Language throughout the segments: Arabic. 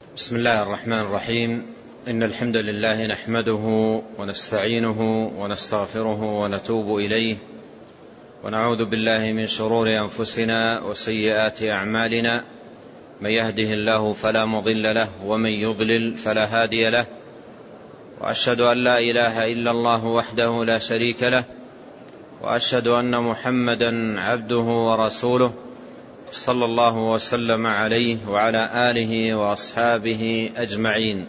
بسم الله الرحمن الرحيم. إن الحمد لله نحمده ونستعينه ونستغفره ونتوب إليه، ونعوذ بالله من شرور أنفسنا وسيئات أعمالنا. من يهده الله فلا مضل له، ومن يضلل فلا هادي له. وأشهد أن لا إله إلا الله وحده لا شريك له، وأشهد أن محمدا عبده ورسوله، صلى الله وسلم عليه وعلى آله وأصحابه أجمعين.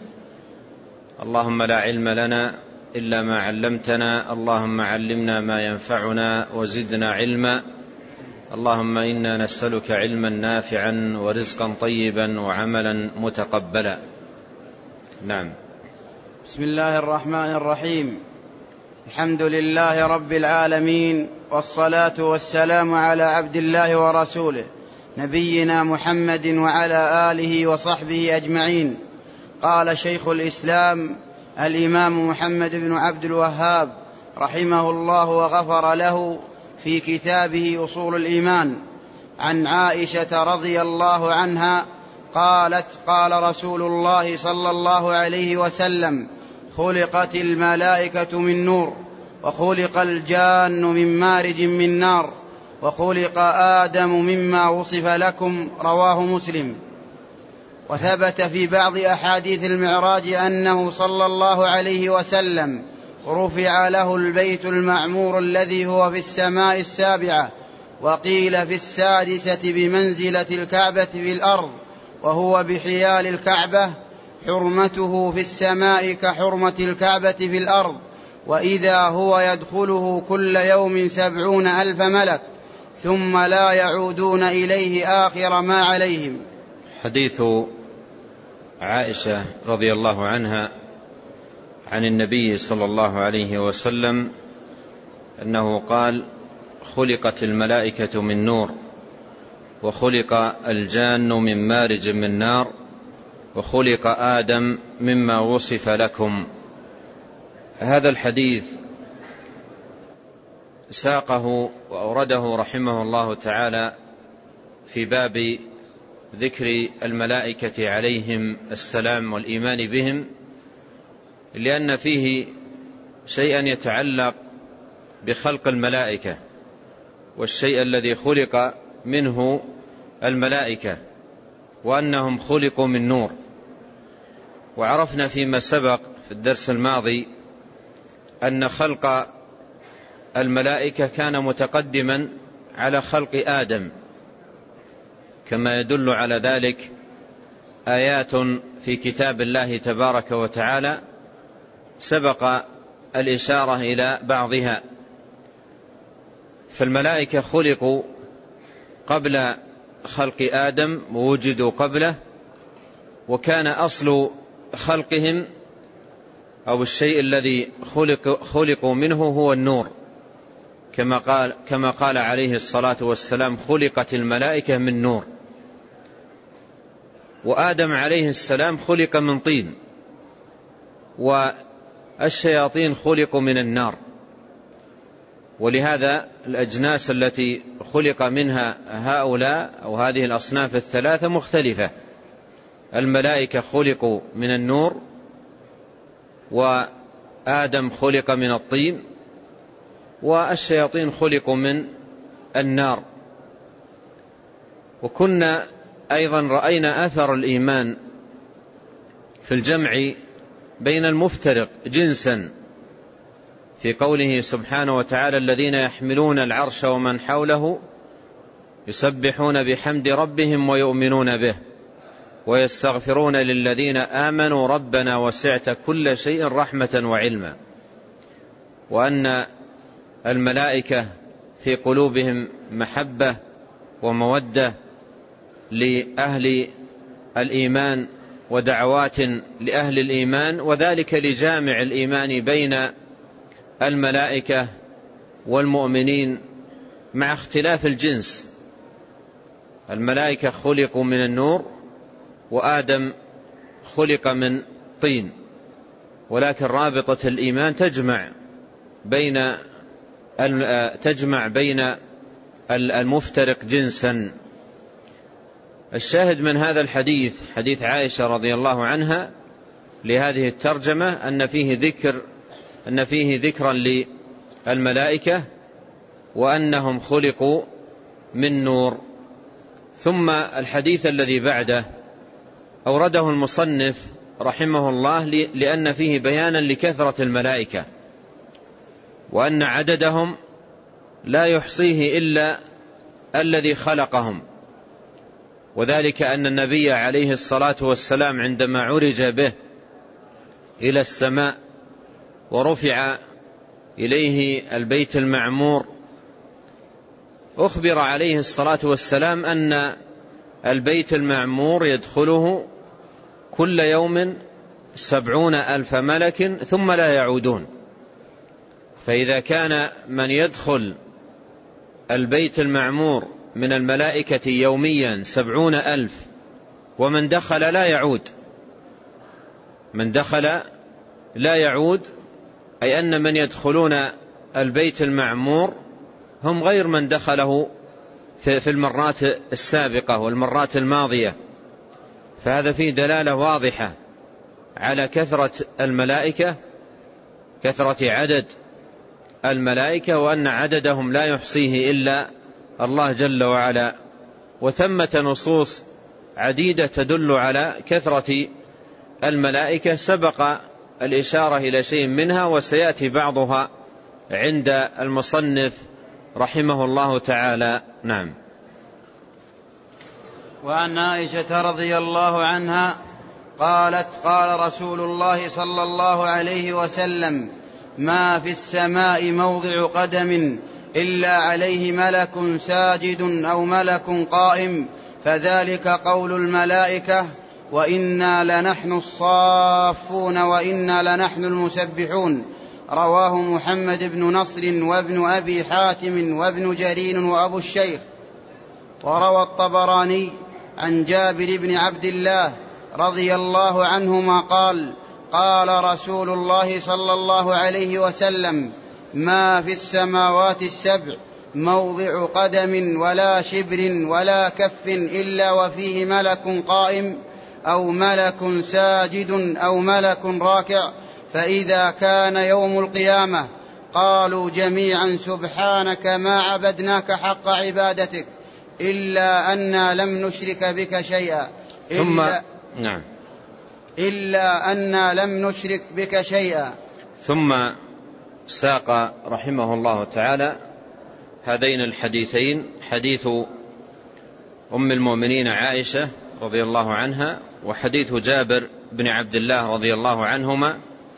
اللهم لا علم لنا إلا ما علمتنا، اللهم علمنا ما ينفعنا وزدنا علما. اللهم إنا نسألك علما نافعا ورزقا طيبا وعملا متقبلا. نعم. بسم الله الرحمن الرحيم. الحمد لله رب العالمين، والصلاة والسلام على عبد الله ورسوله نبينا محمد وعلى آله وصحبه أجمعين. قال شيخ الإسلام الإمام محمد بن عبد الوهاب رحمه الله وغفر له في كتابه أصول الإيمان عن عائشة رضي الله عنها قالت: قال رسول الله صلى الله عليه وسلم: خلقت الملائكة من نور، وخلق الجان من مارج من نار، وخلق آدم مما وصف لكم. رواه مسلم. وثبت في بعض أحاديث المعراج أنه صلى الله عليه وسلم رفع له البيت المعمور الذي هو في السماء السابعة، وقيل في السادسة بمنزلة الكعبة في الأرض، وهو بحيال الكعبة، حرمته في السماء كحرمة الكعبة في الأرض، وإذا هو يدخله كل يوم 70,000 ملك ثم لا يعودون إليه آخر ما عليهم. حديث عائشة رضي الله عنها عن النبي صلى الله عليه وسلم أنه قال: خلقت الملائكة من نور، وخلق الجان من مارج من نار، وخلق آدم مما وصف لكم. هذا الحديث ساقه وأورده رحمه الله تعالى في باب ذكر الملائكة عليهم السلام والإيمان بهم، لأن فيه شيئا يتعلق بخلق الملائكة والشيء الذي خلق منه الملائكة، وأنهم خلقوا من نور. وعرفنا فيما سبق في الدرس الماضي أن خلق الملائكة كان متقدما على خلق آدم، كما يدل على ذلك آيات في كتاب الله تبارك وتعالى سبق الإشارة إلى بعضها. فالملائكة خلقوا قبل خلق آدم ووجدوا قبله، وكان أصل خلقهم أو الشيء الذي خلقوا منه هو النور، كما قال عليه الصلاة والسلام: خلقت الملائكة من نور. وآدم عليه السلام خلق من طين، والشياطين خلقوا من النار. ولهذا الأجناس التي خلق منها هؤلاء أو هذه الأصناف الثلاثة مختلفة. الملائكة خلقوا من النور، وآدم خلق من الطين، والشياطين خلقوا من النار. وكنا أيضا رأينا أثر الإيمان في الجمع بين المفترق جنسا في قوله سبحانه وتعالى: الذين يحملون العرش ومن حوله يسبحون بحمد ربهم ويؤمنون به ويستغفرون للذين آمنوا ربنا وسعت كل شيء رحمة وعلما. وأن الملائكة في قلوبهم محبة ومودة لأهل الإيمان ودعوات لأهل الإيمان، وذلك لجامع الإيمان بين الملائكة والمؤمنين مع اختلاف الجنس. الملائكة خلقوا من النور، وآدم خلق من طين، ولكن رابطة الإيمان تجمع بين المفترق جنسا. الشاهد من هذا الحديث، حديث عائشة رضي الله عنها لهذه الترجمة، أن فيه ذكرا للملائكة وأنهم خلقوا من نور. ثم الحديث الذي بعده أورده المصنف رحمه الله لأن فيه بيانا لكثرة الملائكة، وأن عددهم لا يحصيه إلا الذي خلقهم، وذلك أن النبي عليه الصلاة والسلام عندما عرج به إلى السماء ورفع إليه البيت المعمور، أخبر عليه الصلاة والسلام أن البيت المعمور يدخله كل يوم 70,000 ملك ثم لا يعودون. فإذا كان من يدخل البيت المعمور من الملائكة يوميا 70,000 ومن دخل لا يعود، من دخل لا يعود، أي أن من يدخلون البيت المعمور هم غير من دخله في المرات السابقة والمرات الماضية. فهذا فيه دلالة واضحة على كثرة الملائكة، كثرة عدد الملائكة، وأن عددهم لا يحصيه إلا الله جل وعلا. وثمة نصوص عديدة تدل على كثرة الملائكة، سبق الإشارة إلى شيء منها وسيأتي بعضها عند المصنف رحمه الله تعالى. نعم. وعن عائشة رضي الله عنها قالت: قال رسول الله صلى الله عليه وسلم: ما في السماء موضع قدم إلا عليه ملك ساجد أو ملك قائم، فذلك قول الملائكة، وإنا لنحن الصافون وإنا لنحن المسبحون. رواه محمد بن نصر وابن أبي حاتم وابن جرير وأبو الشيخ. وروى الطبراني عن جابر بن عبد الله رضي الله عنهما قال: قال رسول الله صلى الله عليه وسلم: ما في السماوات السبع موضع قدم ولا شبر ولا كف إلا وفيه ملك قائم أو ملك ساجد أو ملك راكع، فإذا كان يوم القيامة قالوا جميعا: سبحانك ما عبدناك حق عبادتك إلا أننا لم نشرك بك شيئا إلا أننا لم نشرك بك شيئا. ثم ساق رحمه الله تعالى هذين الحديثين، حديث أم المؤمنين عائشة رضي الله عنها، وحديث جابر بن عبد الله رضي الله عنهما،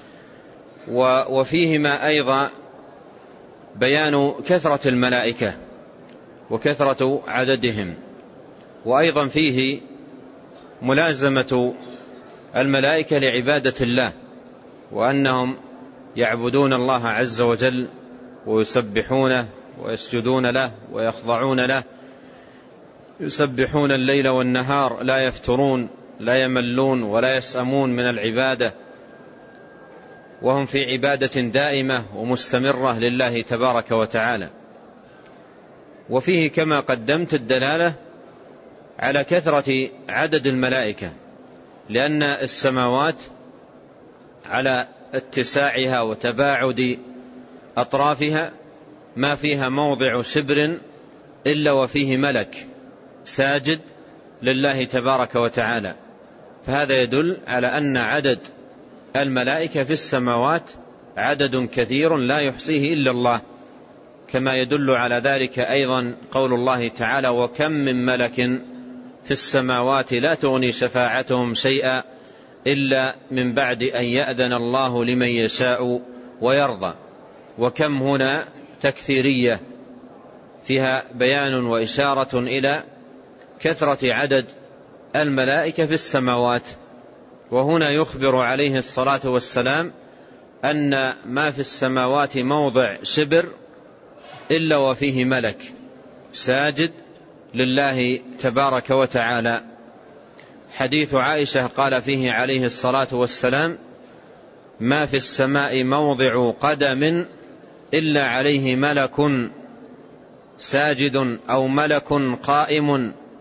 وفيهما أيضا بيان كثرة الملائكة وكثرة عددهم، وأيضا فيه ملازمة الملائكة لعبادة الله، وأنهم يعبدون الله عز وجل ويسبحونه ويسجدون له ويخضعون له، يسبحون الليل والنهار لا يفترون لا يملون ولا يسأمون من العبادة، وهم في عبادة دائمة ومستمرة لله تبارك وتعالى. وفيه كما قدمت الدلالة على كثرة عدد الملائكة، لأن السماوات على اتساعها وتباعد أطرافها ما فيها موضع شبر إلا وفيه ملك ساجد لله تبارك وتعالى. فهذا يدل على أن عدد الملائكة في السماوات عدد كثير لا يحصيه إلا الله، كما يدل على ذلك أيضا قول الله تعالى: وكم من ملك في السماوات لا تغني شفاعتهم شيئا إلا من بعد أن يأذن الله لمن يشاء ويرضى. وكم هنا تكثيرية فيها بيان وإشارة إلى كثرة عدد الملائكة في السماوات. وهنا يخبر عليه الصلاة والسلام أن ما في السماوات موضع شبر إلا وفيه ملك ساجد لله تبارك وتعالى. حديث عائشة قال فيه عليه الصلاة والسلام: ما في السماء موضع قدم إلا عليه ملك ساجد أو ملك قائم،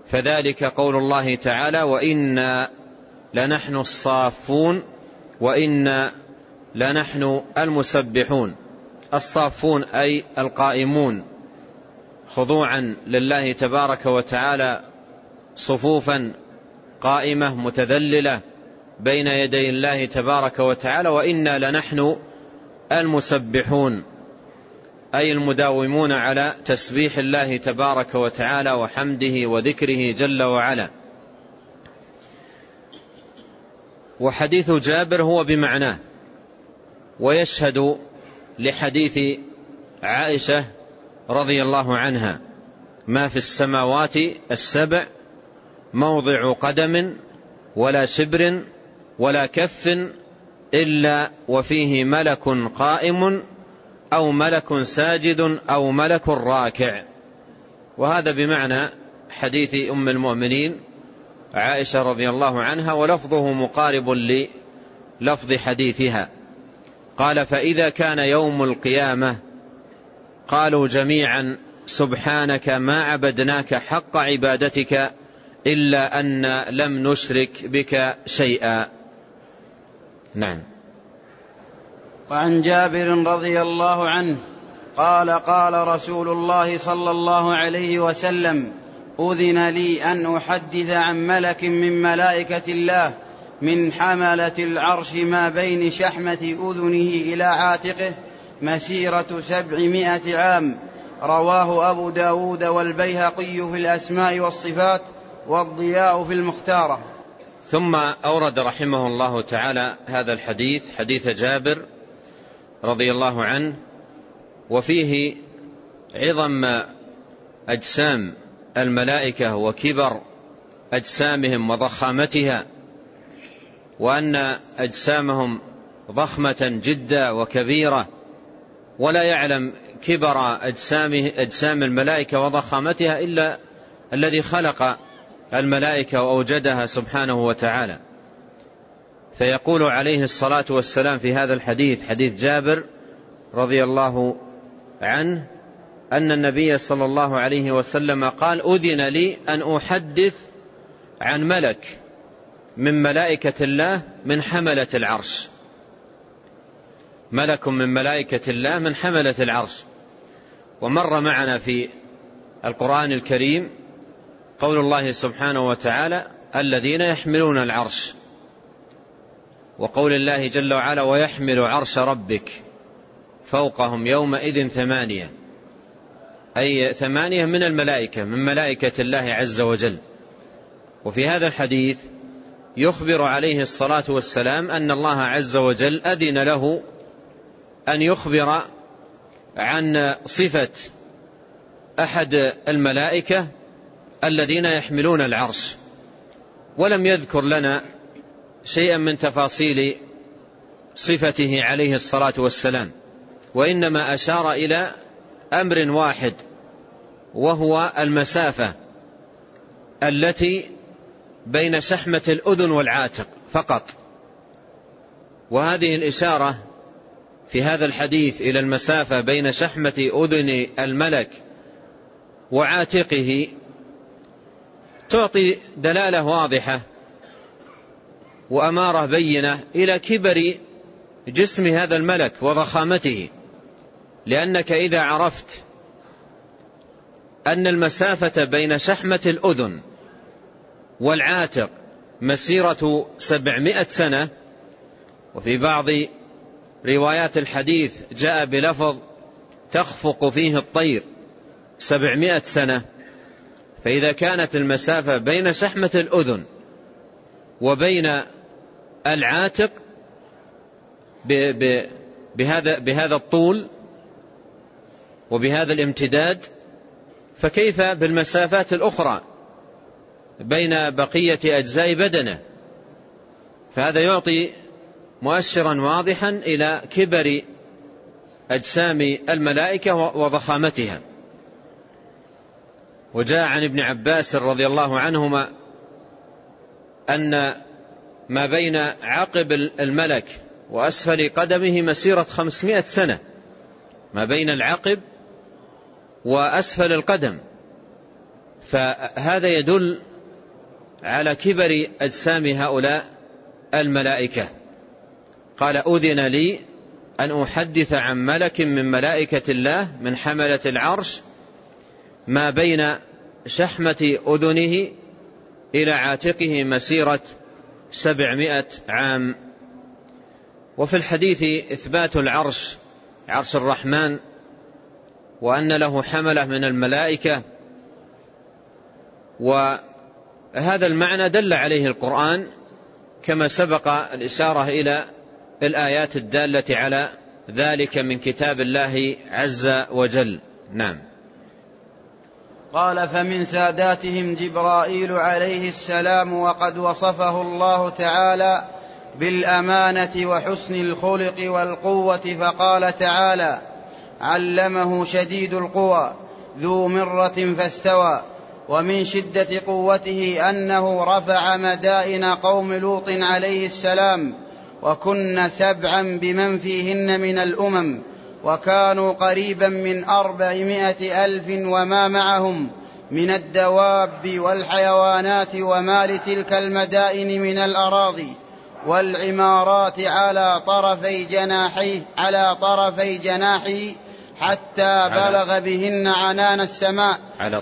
فذلك قول الله تعالى: وإنا لنحن الصافون وإنا لنحن المسبحون. الصافون أي القائمون خضوعا لله تبارك وتعالى صفوفا قائمة متذللة بين يدي الله تبارك وتعالى. وإنا لنحن المسبحون أي المداومون على تسبيح الله تبارك وتعالى وحمده وذكره جل وعلا. وحديث جابر هو بمعناه، ويشهد لحديث عائشة رضي الله عنها: ما في السماوات السبع موضع قدم ولا شبر ولا كف إلا وفيه ملك قائم أو ملك ساجد أو ملك راكع. وهذا بمعنى حديث أم المؤمنين عائشة رضي الله عنها، ولفظه مقارب للفظ حديثها. قال: فإذا كان يوم القيامة قالوا جميعا: سبحانك ما عبدناك حق عبادتك إلا أن لم نشرك بك شيئا. نعم. وعن جابر رضي الله عنه قال: قال رسول الله صلى الله عليه وسلم: أذن لي أن أحدث عن ملك من ملائكة الله من حملة العرش ما بين شحمة أذنه إلى عاتقه مسيرة 700 عام. رواه أبو داود والبيهقي في الأسماء والصفات والضياء في المختارة. ثم أورد رحمه الله تعالى هذا الحديث، حديث جابر رضي الله عنه، وفيه عظم أجسام الملائكة وكبر أجسامهم وضخامتها، وأن أجسامهم ضخمة جدا وكبيرة، ولا يعلم كبر أجسام الملائكة وضخامتها إلا الذي خلق الملائكة وأوجدها سبحانه وتعالى. فيقول عليه الصلاة والسلام في هذا الحديث، حديث جابر رضي الله عنه، أن النبي صلى الله عليه وسلم قال: أذن لي أن أحدث عن ملك من ملائكة الله من حملة العرش. ملك من ملائكة الله من حملة العرش. ومر معنا في القرآن الكريم قول الله سبحانه وتعالى: الذين يحملون العرش، وقول الله جل وعلا: ويحمل عرش ربك فوقهم يومئذ 8، أي 8 من الملائكة من ملائكة الله عز وجل. وفي هذا الحديث يخبر عليه الصلاة والسلام أن الله عز وجل أذن له أن يخبر عن صفة أحد الملائكة الذين يحملون العرش، ولم يذكر لنا شيئا من تفاصيل صفته عليه الصلاة والسلام، وإنما أشار إلى أمر واحد، وهو المسافة التي بين شحمة الأذن والعاتق فقط. وهذه الإشارة في هذا الحديث إلى المسافة بين شحمة أذن الملك وعاتقه تعطي دلالة واضحة وأمارة بينة إلى كبر جسم هذا الملك وضخامته، لأنك إذا عرفت أن المسافة بين شحمة الأذن والعاتق مسيرة 700 سنة، وفي بعض روايات الحديث جاء بلفظ تخفق فيه الطير 700 سنة، فإذا كانت المسافة بين شحمة الأذن وبين العاتق بهذا الطول وبهذا الامتداد، فكيف بالمسافات الأخرى بين بقية أجزاء بدنه؟ فهذا يعطي مؤشرا واضحا إلى كبر أجسام الملائكة وضخامتها. وجاء عن ابن عباس رضي الله عنهما أن ما بين عقب الملك وأسفل قدمه مسيرة 500 سنة، ما بين العقب وأسفل القدم فهذا يدل على كبر أجسام هؤلاء الملائكة. قال أذن لي أن أحدث عن ملك من ملائكة الله من حملة العرش ما بين شحمة أذنه إلى عاتقه مسيرة 700 عام. وفي الحديث إثبات العرش، عرش الرحمن، وأن له حملة من الملائكة، وهذا المعنى دل عليه القرآن كما سبق الإشارة إلى الآيات الدالة على ذلك من كتاب الله عز وجل. نعم. قال: فمن ساداتهم جبرائيل عليه السلام، وقد وصفه الله تعالى بالأمانة وحسن الخلق والقوة، فقال تعالى: علمه شديد القوى ذو مرة فاستوى. ومن شدة قوته أنه رفع مدائن قوم لوط عليه السلام، وكن 7 بمن فيهن من الأمم، وكانوا قريبا من 400,000 وما معهم من الدواب والحيوانات وما لتلك المدائن من الأراضي والعمارات على طرفي جناحه حتى بلغ بهن عنان السماء، على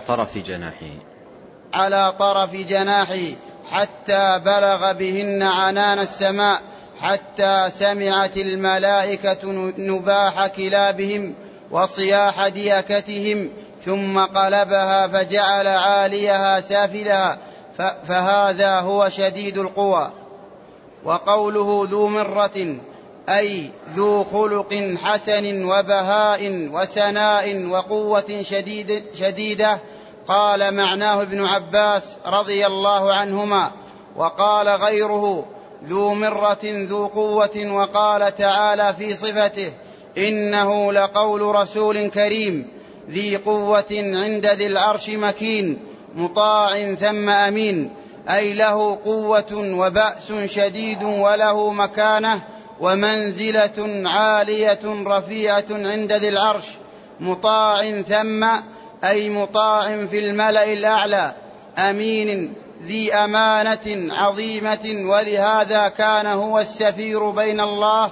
طرف جناحه حتى بلغ بهن عنان السماء، حتى سمعت الملائكة نباح كلابهم وصياح ديكتهم، ثم قلبها فجعل عاليها سافلها، فهذا هو شديد القوى. وقوله ذو مرة أي ذو خلق حسن وبهاء وسناء وقوة شديدة. قال معناه ابن عباس رضي الله عنهما، وقال غيره ذو مرة ذو قوة. وقال تعالى في صفته: إنه لقول رسول كريم ذي قوة عند ذي العرش مكين مطاع ثم أمين، أي له قوة وبأس شديد وله مكانة ومنزلة عالية رفيعة عند ذي العرش، مطاع ثم أي مطاع في الملأ الأعلى، أمين ذي أمانة عظيمة. ولهذا كان هو السفير بين الله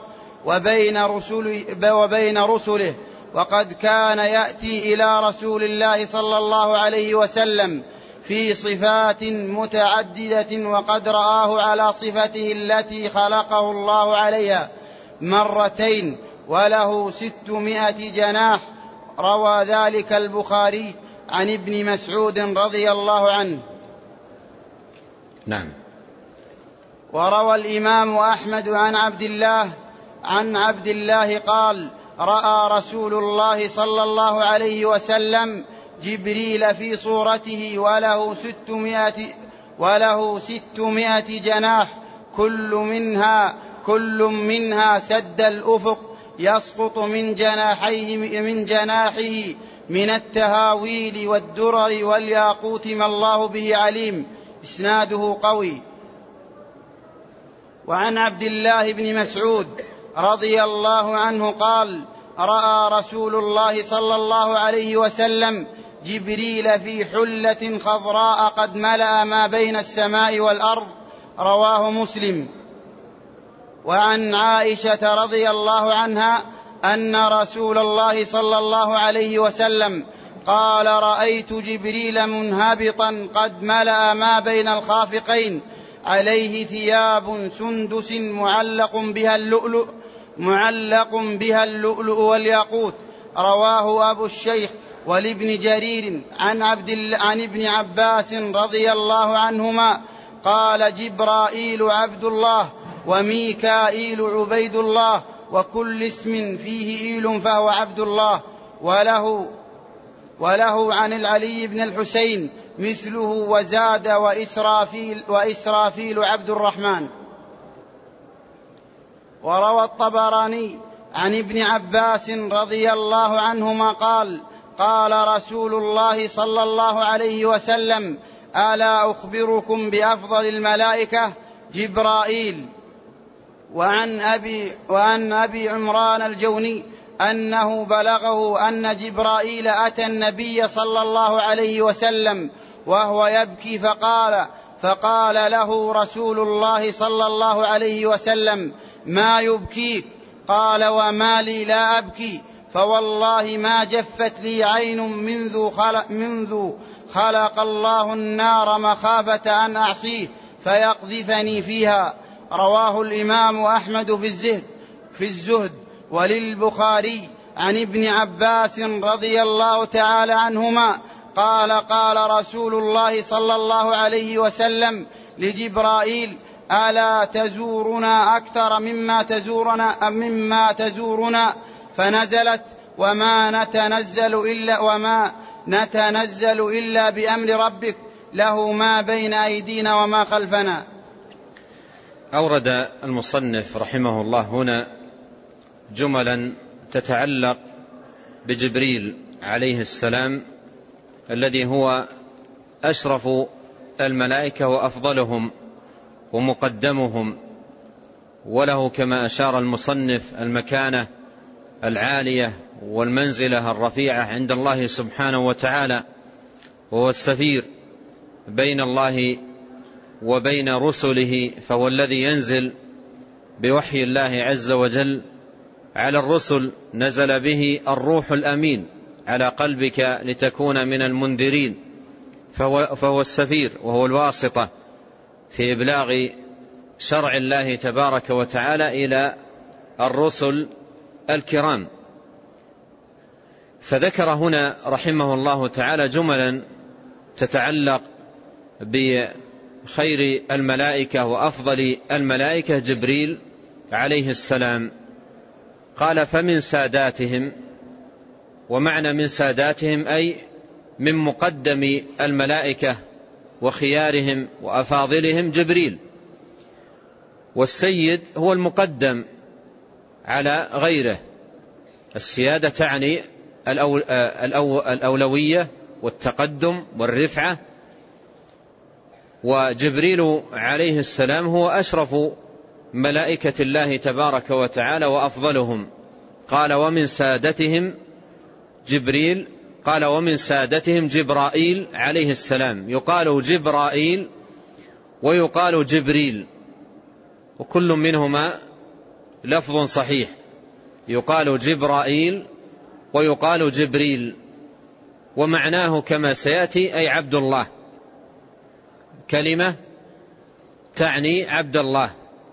وبين رسله، وقد كان يأتي إلى رسول الله صلى الله عليه وسلم في صفات متعددة، وقد رآه على صفته التي خلقه الله عليها 2 وله 600 جناح. روى ذلك البخاري عن ابن مسعود رضي الله عنه. نعم. وروى الإمام أحمد عن عبد الله قال: رأى رسول الله صلى الله عليه وسلم جبريل في صورته وله 600 جناح، كل منها سد الأفق، يسقط من جناحه من التهاويل والدرر والياقوت ما الله به عليم. إسناده قوي. وعن عبد الله بن مسعود رضي الله عنه قال: رأى رسول الله صلى الله عليه وسلم جبريل في حلة خضراء قد ملأ ما بين السماء والأرض. رواه مسلم. وعن عائشة رضي الله عنها أن رسول الله صلى الله عليه وسلم قال: رأيت جبريل منهبطا قد ملأ ما بين الخافقين، عليه ثياب سندس معلق بها اللؤلؤ والياقوت. رواه أبو الشيخ ولابن جرير عن ابن عباس رضي الله عنهما قال: جبرائيل عبد الله وميكائيل عبيد الله، وكل اسم فيه إيل فهو عبد الله. وله عن العلي بن الحسين مثله، وزاد وإسرافيل عبد الرحمن. وروى الطبراني عن ابن عباس رضي الله عنهما قال: قال رسول الله صلى الله عليه وسلم: ألا أخبركم بأفضل الملائكة؟ جبرائيل. وعن أبي عمران الجوني أنه بلغه أن جبرائيل أتى النبي صلى الله عليه وسلم وهو يبكي فقال له رسول الله صلى الله عليه وسلم: ما يبكيك؟ قال: وما لي لا أبكي، فوالله ما جفت لي عين منذ خلق الله النار مخافة أن أعصيه فيقذفني فيها. رواه الإمام أحمد في الزهد. وللبخاري عن ابن عباس رضي الله تعالى عنهما قال: قال رسول الله صلى الله عليه وسلم لجبرائيل: ألا تزورنا أكثر مما تزورنا؟ فنزلت: وما نتنزل إلا بأمر ربك له ما بين أيدينا وما خلفنا. أورد المصنف رحمه الله هنا جملا تتعلق بجبريل عليه السلام الذي هو أشرف الملائكة وأفضلهم ومقدمهم، وله كما أشار المصنف المكانة العالية والمنزلة الرفيعة عند الله سبحانه وتعالى، وهو السفير بين الله وبين رسله، فهو الذي ينزل بوحي الله عز وجل على الرسل، نزل به الروح الأمين على قلبك لتكون من المنذرين، فهو السفير وهو الواسطة في إبلاغ شرع الله تبارك وتعالى إلى الرسل الكرام. فذكر هنا رحمه الله تعالى جملا تتعلق بخير الملائكة وأفضل الملائكة جبريل عليه السلام. قال: فمن ساداتهم، ومعنى من ساداتهم أي من مقدم الملائكة وخيارهم وأفاضلهم جبريل، والسيد هو المقدم على غيره. السيادة تعني الأولوية والتقدم والرفعة، وجبريل عليه السلام هو أشرف ملائكة الله تبارك وتعالى وأفضلهم. قال: ومن سادتهم جبريل. قال: ومن سادتهم جبرائيل عليه السلام. يقال جبرائيل ويقال جبريل، وكل منهما لفظ صحيح، يقال جبرائيل ويقال جبريل، ومعناه كما سيأتي أي عبد الله، كلمة تعني عبد الله،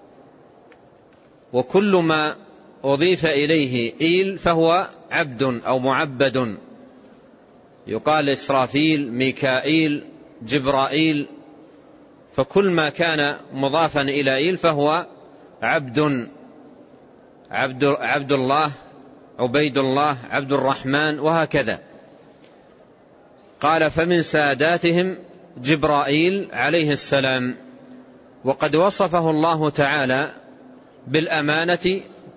وكل ما أضيف إليه إيل فهو عبد أو معبد، يقال إسرافيل، ميكائيل، جبرائيل، فكل ما كان مضافا إلى إيل فهو عبد الله، عبيد الله، عبد الرحمن، وهكذا. قال: فمن ساداتهم جبرائيل عليه السلام. وقد وصفه الله تعالى بالأمانة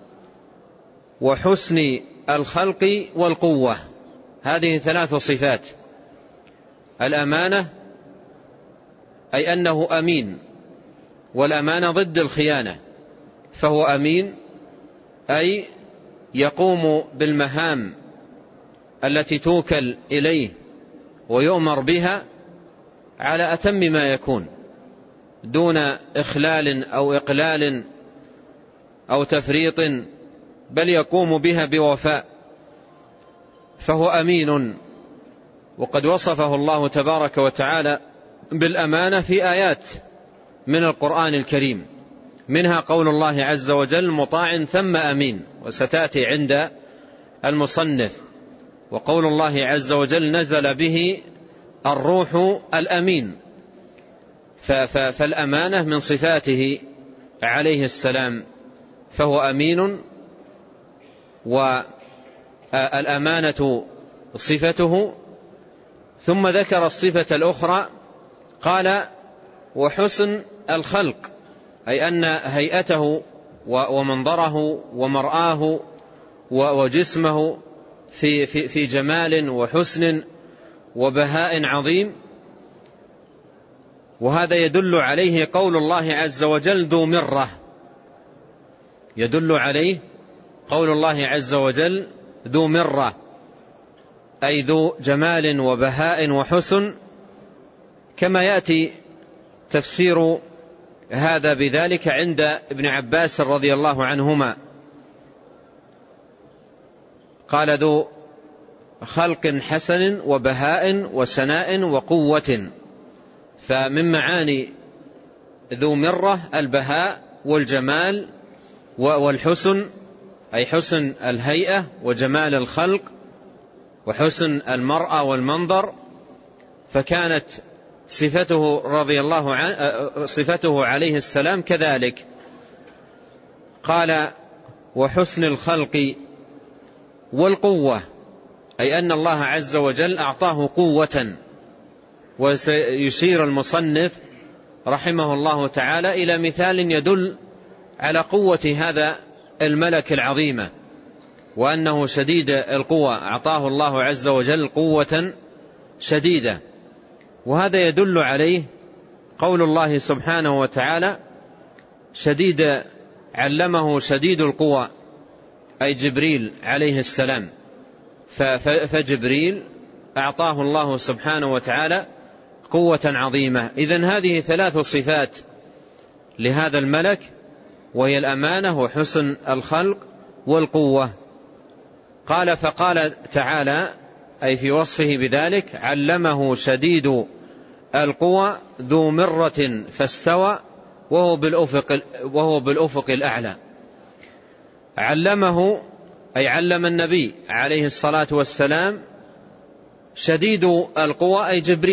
وحسن الخلق والقوة، هذه 3 صفات. الأمانة أي أنه أمين، والأمانة ضد الخيانة، فهو أمين أي يقوم بالمهام التي توكل إليه ويؤمر بها على أتم ما يكون، دون إخلال أو إقلال أو تفريط، بل يقوم بها بوفاء، فهو أمين. وقد وصفه الله تبارك وتعالى بالأمانة في آيات من القرآن الكريم، منها قول الله عز وجل: مطاع ثم أمين، وستأتي عند المصنف. وقول الله عز وجل: نزل به الروح الأمين. فالأمانة من صفاته عليه السلام، فهو أمين، والأمانة صفته. ثم ذكر الصفة الأخرى قال: وحسن الخلق، أي أن هيئته ومنظره ومرآه وجسمه في جمال وحسن وبهاء عظيم. وهذا يدل عليه قول الله عز وجل: ذو مرة، يدل عليه قول الله عز وجل: ذو مرة، أي ذو جمال وبهاء وحسن كما يأتي تفسير هذا بذلك عند ابن عباس رضي الله عنهما، قال: ذو خلق حسن وبهاء وسناء وقوة. فمن معاني ذو مرة البهاء والجمال والحسن، أي حسن الهيئة وجمال الخلق وحسن المرأة والمنظر. فكانت صفته رضي الله عنه صفته عليه السلام كذلك. قال: وحسن الخلق والقوة، أي أن الله عز وجل أعطاه قوة. وسيشير المصنف رحمه الله تعالى إلى مثال يدل على قوة هذا الملك العظيمة، وأنه شديد القوة، أعطاه الله عز وجل قوة شديدة. وهذا يدل عليه قول الله سبحانه وتعالى: علمه شديد القوى، أي جبريل عليه السلام. فجبريل أعطاه الله سبحانه وتعالى قوة عظيمة. إذن هذه 3 صفات لهذا الملك، وهي الأمانة وحسن الخلق والقوة. قال: فقال تعالى، أي في وصفه بذلك: علمه شديد القوى ذو مرة فاستوى وهو بالأفق الأعلى. علمه، أي علم النبي عليه الصلاة والسلام شديد القوى،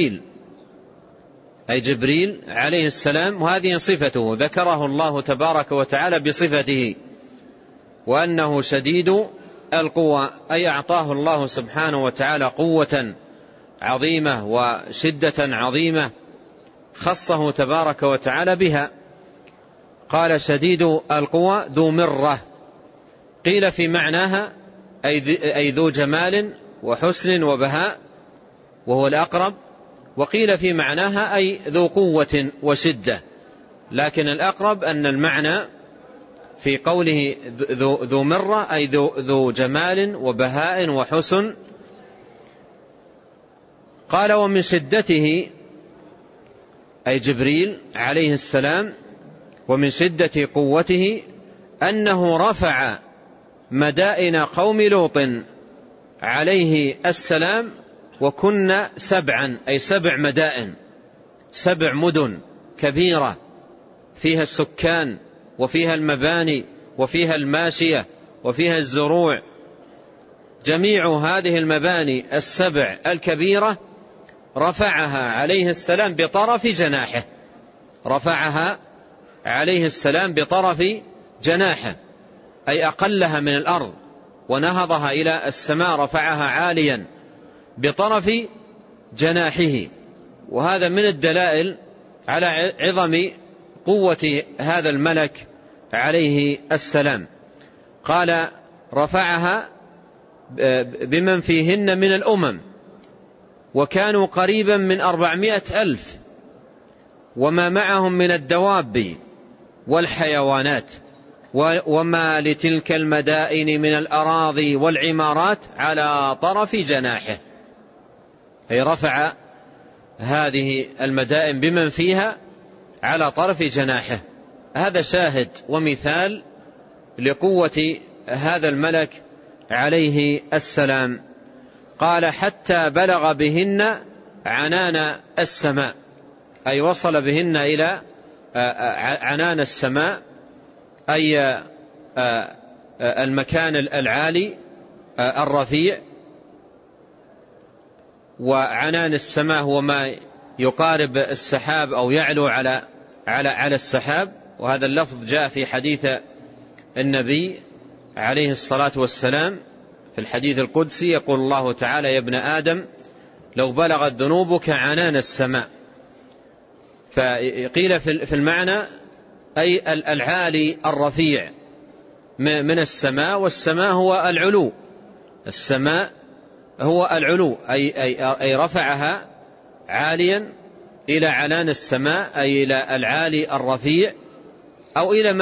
أي جبريل عليه السلام. وهذه صفته ذكره الله تبارك وتعالى بصفته، وأنه شديد القوى، أي أعطاه الله سبحانه وتعالى قوة عظيمة وشدة عظيمة خصه تبارك وتعالى بها. قال: شديد القوى ذو مرة. قيل في معناها أي ذو جمال وحسن وبهاء، وهو الأقرب. وقيل في معناها أي ذو قوة وشدة، لكن الأقرب أن المعنى في قوله ذو مرة أي ذو جمال وبهاء وحسن. قال: ومن شدته، أي جبريل عليه السلام، ومن شدة قوته أنه رفع مدائن قوم لوط عليه السلام، وكنا 7، أي 7 مدائن، 7 مدن كبيرة فيها السكان وفيها المباني وفيها الماشية وفيها الزروع. جميع هذه المباني 7 الكبيرة رفعها عليه السلام بطرف جناحه، رفعها عليه السلام بطرف جناحه، أي أقلها من الأرض ونهضها إلى السماء، رفعها عاليا بطرف جناحه. وهذا من الدلائل على عظم قوة هذا الملك عليه السلام. قال: رفعها بمن فيهن من الأمم، وكانوا قريبا من 400,000، وما معهم من الدواب والحيوانات، وما لتلك المدائن من الأراضي والعمارات على طرف جناحه، أي رفع هذه المدائن بمن فيها على طرف جناحه. هذا شاهد ومثال لقوة هذا الملك عليه السلام. قال: حتى بلغ بهن عنان السماء، أي وصل بهن إلى عنان السماء، أي المكان العالي الرفيع. وعنان السماء هو ما يقارب السحاب أو يعلو على السحاب. وهذا اللفظ جاء في حديث النبي عليه الصلاة والسلام في الحديث القدسي، يقول الله تعالى: يا ابن آدم لو بلغت ذنوبك عنان السماء. فقيل في المعنى أي العالي الرفيع من السماء، والسماء هو العلو، السماء هو العلو، أي رفعها عاليا إلى عنان السماء، أي إلى العالي الرفيع، أو إلى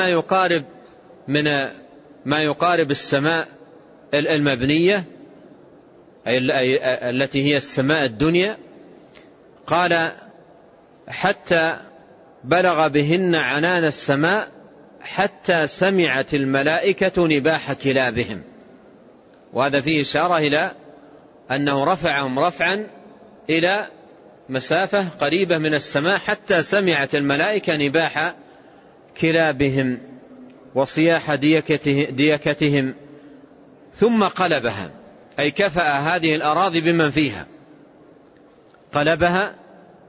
ما يقارب السماء المبنية، أي التي هي السماء الدنيا. قال: حتى بلغ بهن عنان السماء حتى سمعت الملائكة نباح كلابهم. وهذا فيه إشارة إلى أنه رفعهم رفعا إلى مسافة قريبة من السماء حتى سمعت الملائكة نباح كلابهم وصياح ديكتهم، ثم قلبها، أي كفأ هذه الأراضي بمن فيها، قلبها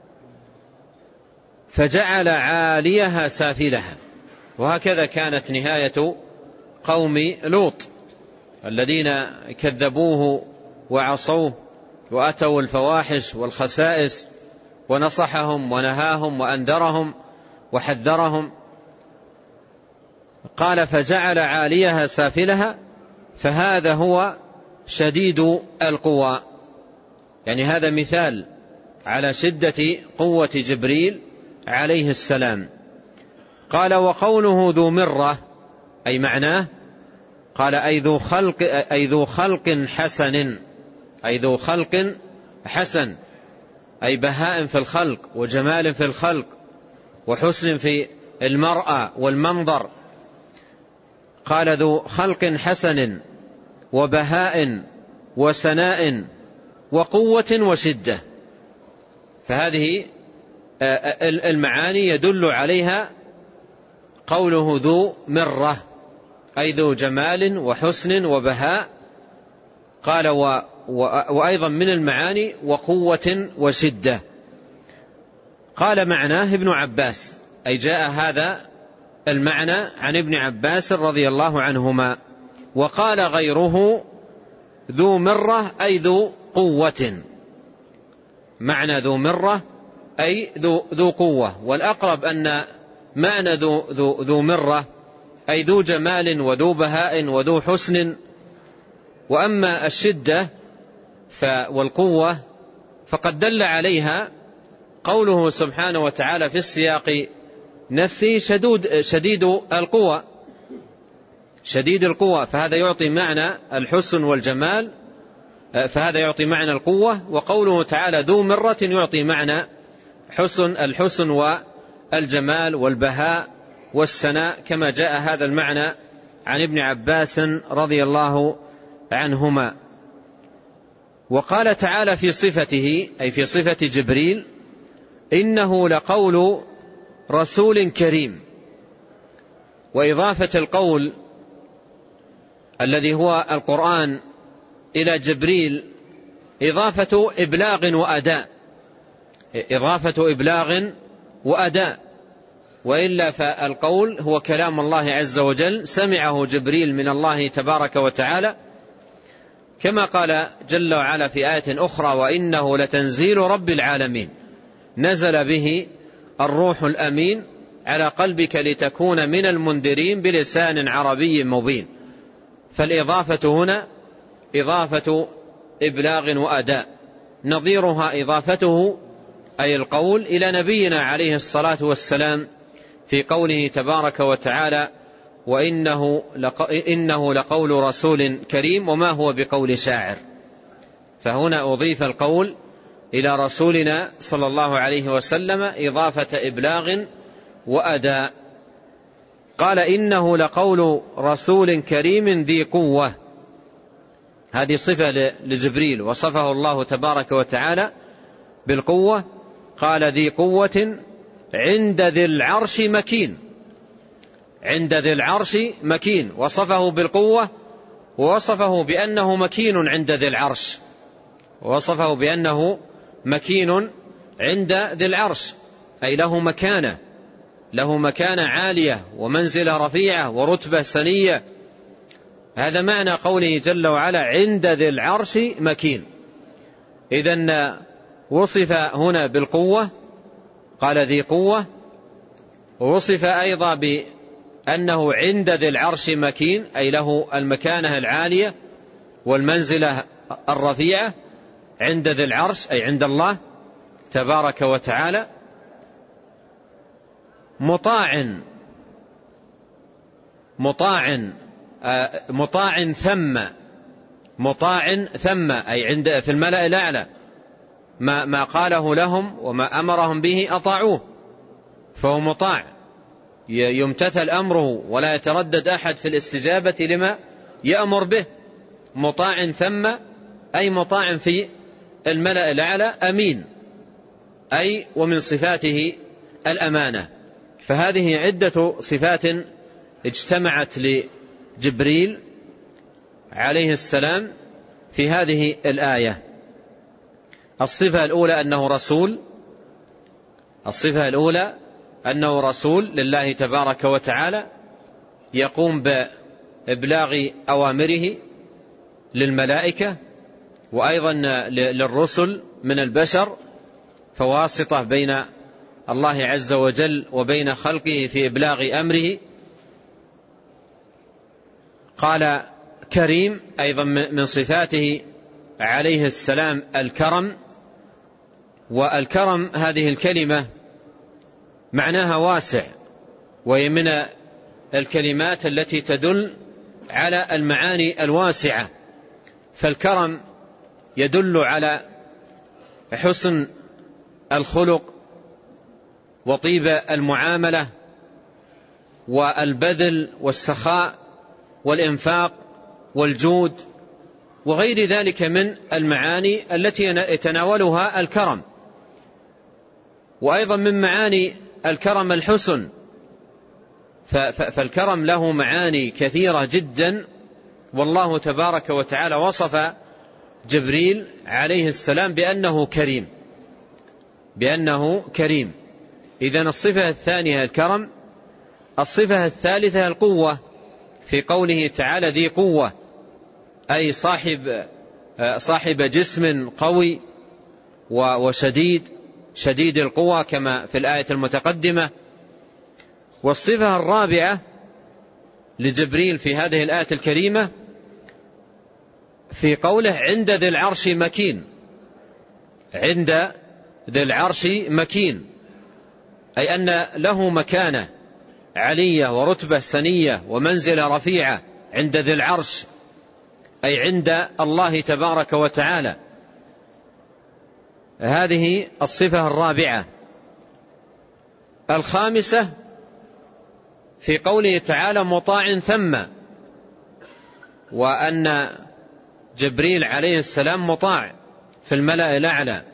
فجعل عاليها سافلها. وهكذا كانت نهاية قوم لوط الذين كذبوه وعصوه وأتوا الفواحش والخسائس، ونصحهم ونهاهم وأنذرهم وحذرهم. قال فجعل عاليها سافلها، فهذا هو شديد القوى. يعني هذا مثال على شدة قوة جبريل عليه السلام. قال وقوله ذو مرة أي معناه، قال أي ذو خلق حسن، أي ذو خلق حسن، أي بهاء في الخلق وجمال في الخلق وحسن في المرأة والمنظر. قال ذو خلق حسن وبهاء وسناء وقوة وشدة. فهذه المعاني يدل عليها قوله ذو مرة، أي ذو جمال وحسن وبهاء. قال وأيضا من المعاني وقوة وشدة. قال معناه ابن عباس، أي جاء هذا المعنى عن ابن عباس رضي الله عنهما. وقال غيره ذو مرة أي ذو قوة، معنى ذو مرة أي ذو قوة. والأقرب أن معنى ذو مرة أي ذو جمال وذو بهاء وذو حسن. وأما الشدة والقوة فقد دل عليها قوله سبحانه وتعالى في السياق نفسه شديد القوة، شديد القوة، فهذا يعطي معنى الحسن والجمال، فهذا يعطي معنى القوة. وقوله تعالى ذو مرة يعطي معنى الحسن والجمال والبهاء والسناء، كما جاء هذا المعنى عن ابن عباس رضي الله عنهما. وقال تعالى في صفته، أي في صفة جبريل، إنه لقول رسول كريم. وإضافة القول الذي هو القرآن إلى جبريل إضافة إبلاغ وأداء، إضافة إبلاغ وأداء، وإلا فالقول هو كلام الله عز وجل سمعه جبريل من الله تبارك وتعالى، كما قال جل وعلا في آية أخرى وإنه لتنزيل رب العالمين نزل به الروح الأمين على قلبك لتكون من المنذرين بلسان عربي مبين. فالإضافة هنا إضافة إبلاغ وأداء، نظيرها إضافته أي القول إلى نبينا عليه الصلاة والسلام في قوله تبارك وتعالى وإنه لقول رسول كريم وما هو بقول شاعر. فهنا أضيف القول إلى رسولنا صلى الله عليه وسلم إضافة إبلاغ وأداء. قال إنه لقول رسول كريم ذي قوة، هذه صفة لجبريل وصفه الله تبارك وتعالى بالقوة. قال ذي قوة عند ذي العرش مكين، عند ذي العرش مكين، وصفه بالقوة ووصفه بأنه مكين عند ذي العرش، ووصفه بأنه مكين عند ذي العرش، أي له مكانة عالية ومنزلة رفيعة ورتبة سنية. هذا معنى قوله جل وعلا عند ذي العرش مكين. إذن وصف هنا بالقوة، قال ذي قوة، ووصف أيضا بأنه عند ذي العرش مكين، أي له المكانة العالية والمنزلة الرفيعة عند ذي العرش، أي عند الله تبارك وتعالى. مطاع ثم، أي عند في الملأ الأعلى، ما قاله لهم وما أمرهم به أطاعوه، فهو مطاع يمتثل أمره ولا يتردد أحد في الاستجابة لما يأمر به. مطاع ثم أي مطاع في الملأ الأعلى، أمين أي ومن صفاته الأمانة. فهذه عدة صفات اجتمعت لجبريل عليه السلام في هذه الآية. الصفة الأولى أنه رسول لله تبارك وتعالى، يقوم بإبلاغ أوامره للملائكة وأيضا للرسل من البشر، فواسطة بين الله عز وجل وبين خلقه في إبلاغ أمره. قال كريم أيضا من صفاته عليه السلام الكرم. والكرم هذه الكلمة معناها واسع، وهي من الكلمات التي تدل على المعاني الواسعة. فالكرم يدل على حسن الخلق وطيب المعاملة والبذل والسخاء والإنفاق والجود وغير ذلك من المعاني التي يتناولها الكرم. وأيضا من معاني الكرم الحسن، فالكرم له معاني كثيرة جدا، والله تبارك وتعالى وصف جبريل عليه السلام بأنه كريم. إذن الصفة الثانية الكرم. الصفة الثالثة القوة، في قوله تعالى ذي قوة، أي صاحب جسم قوي شديد القوة كما في الآية المتقدمة. والصفة الرابعة لجبريل في هذه الآية الكريمة في قوله عند ذي العرش مكين. عند ذي العرش مكين أي أن له مكانة علية ورتبة سنية ومنزلة رفيعة عند ذي العرش، أي عند الله تبارك وتعالى. هذه الصفة الرابعة. الخامسة في قوله تعالى مطاع ثم، وأن جبريل عليه السلام مطاع في الملأ الأعلى،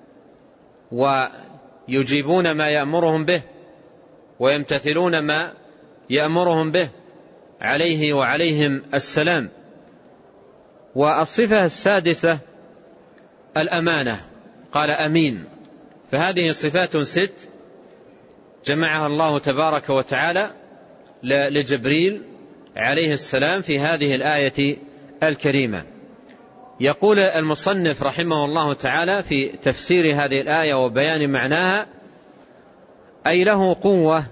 ويجيبون ما يأمرهم به ويمتثلون ما يأمرهم به عليه وعليهم السلام. والصفة السادسة الأمانة، قال أمين. فهذه صفات 6 جمعها الله تبارك وتعالى لجبريل عليه السلام في هذه الآية الكريمة. يقول المصنف رحمه الله تعالى في تفسير هذه الآية وبيان معناها: أي له قوة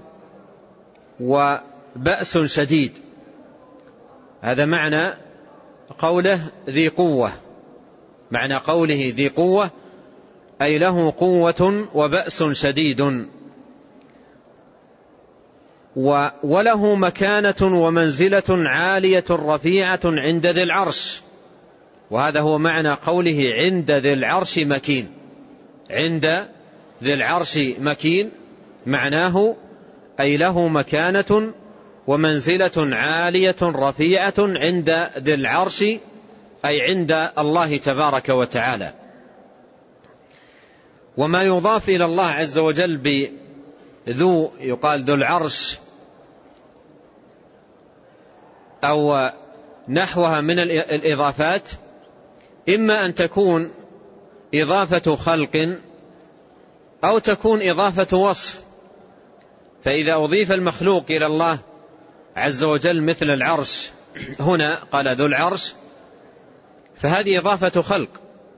وبأس شديد. هذا معنى قوله ذي قوة. معنى قوله ذي قوة أي له قوة وبأس شديد، وله مكانة ومنزلة عالية رفيعة عند ذي العرش. وهذا هو معنى قوله عند ذي العرش مكين. عند ذي العرش مكين معناه أي له مكانة ومنزلة عالية رفيعة عند ذي العرش، أي عند الله تبارك وتعالى. وما يضاف إلى الله عز وجل بذو يقال ذو العرش أو نحوها من الإضافات، إما أن تكون إضافة خلق أو تكون إضافة وصف. فإذا أضيف المخلوق إلى الله عز وجل مثل العرش، هنا قال ذو العرش، فهذه إضافة خلق.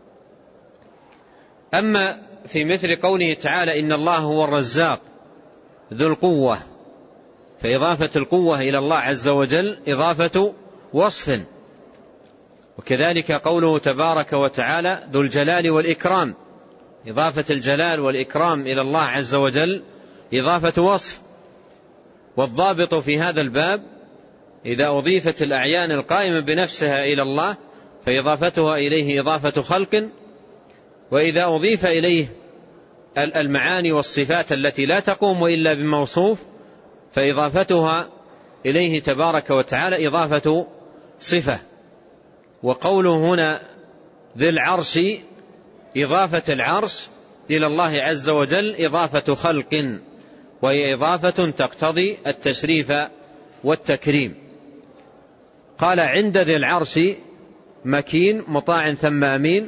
أما في مثل قوله تعالى إن الله هو الرزاق ذو القوة، فإضافة القوة إلى الله عز وجل إضافة وصف. وكذلك قوله تبارك وتعالى ذو الجلال والإكرام، إضافة الجلال والإكرام إلى الله عز وجل إضافة وصف. والضابط في هذا الباب إذا أضيفت الأعيان القائمة بنفسها إلى الله فإضافتها إليه إضافة خلق، وإذا أضيف إليه المعاني والصفات التي لا تقوم إلا بموصوف فإضافتها إليه تبارك وتعالى إضافة صفة. وقوله هنا ذي العرش إضافة العرش إلى الله عز وجل إضافة خلق، وهي إضافة تقتضي التشريف والتكريم. قال عند ذي العرش مكين مطاع ثم أمين.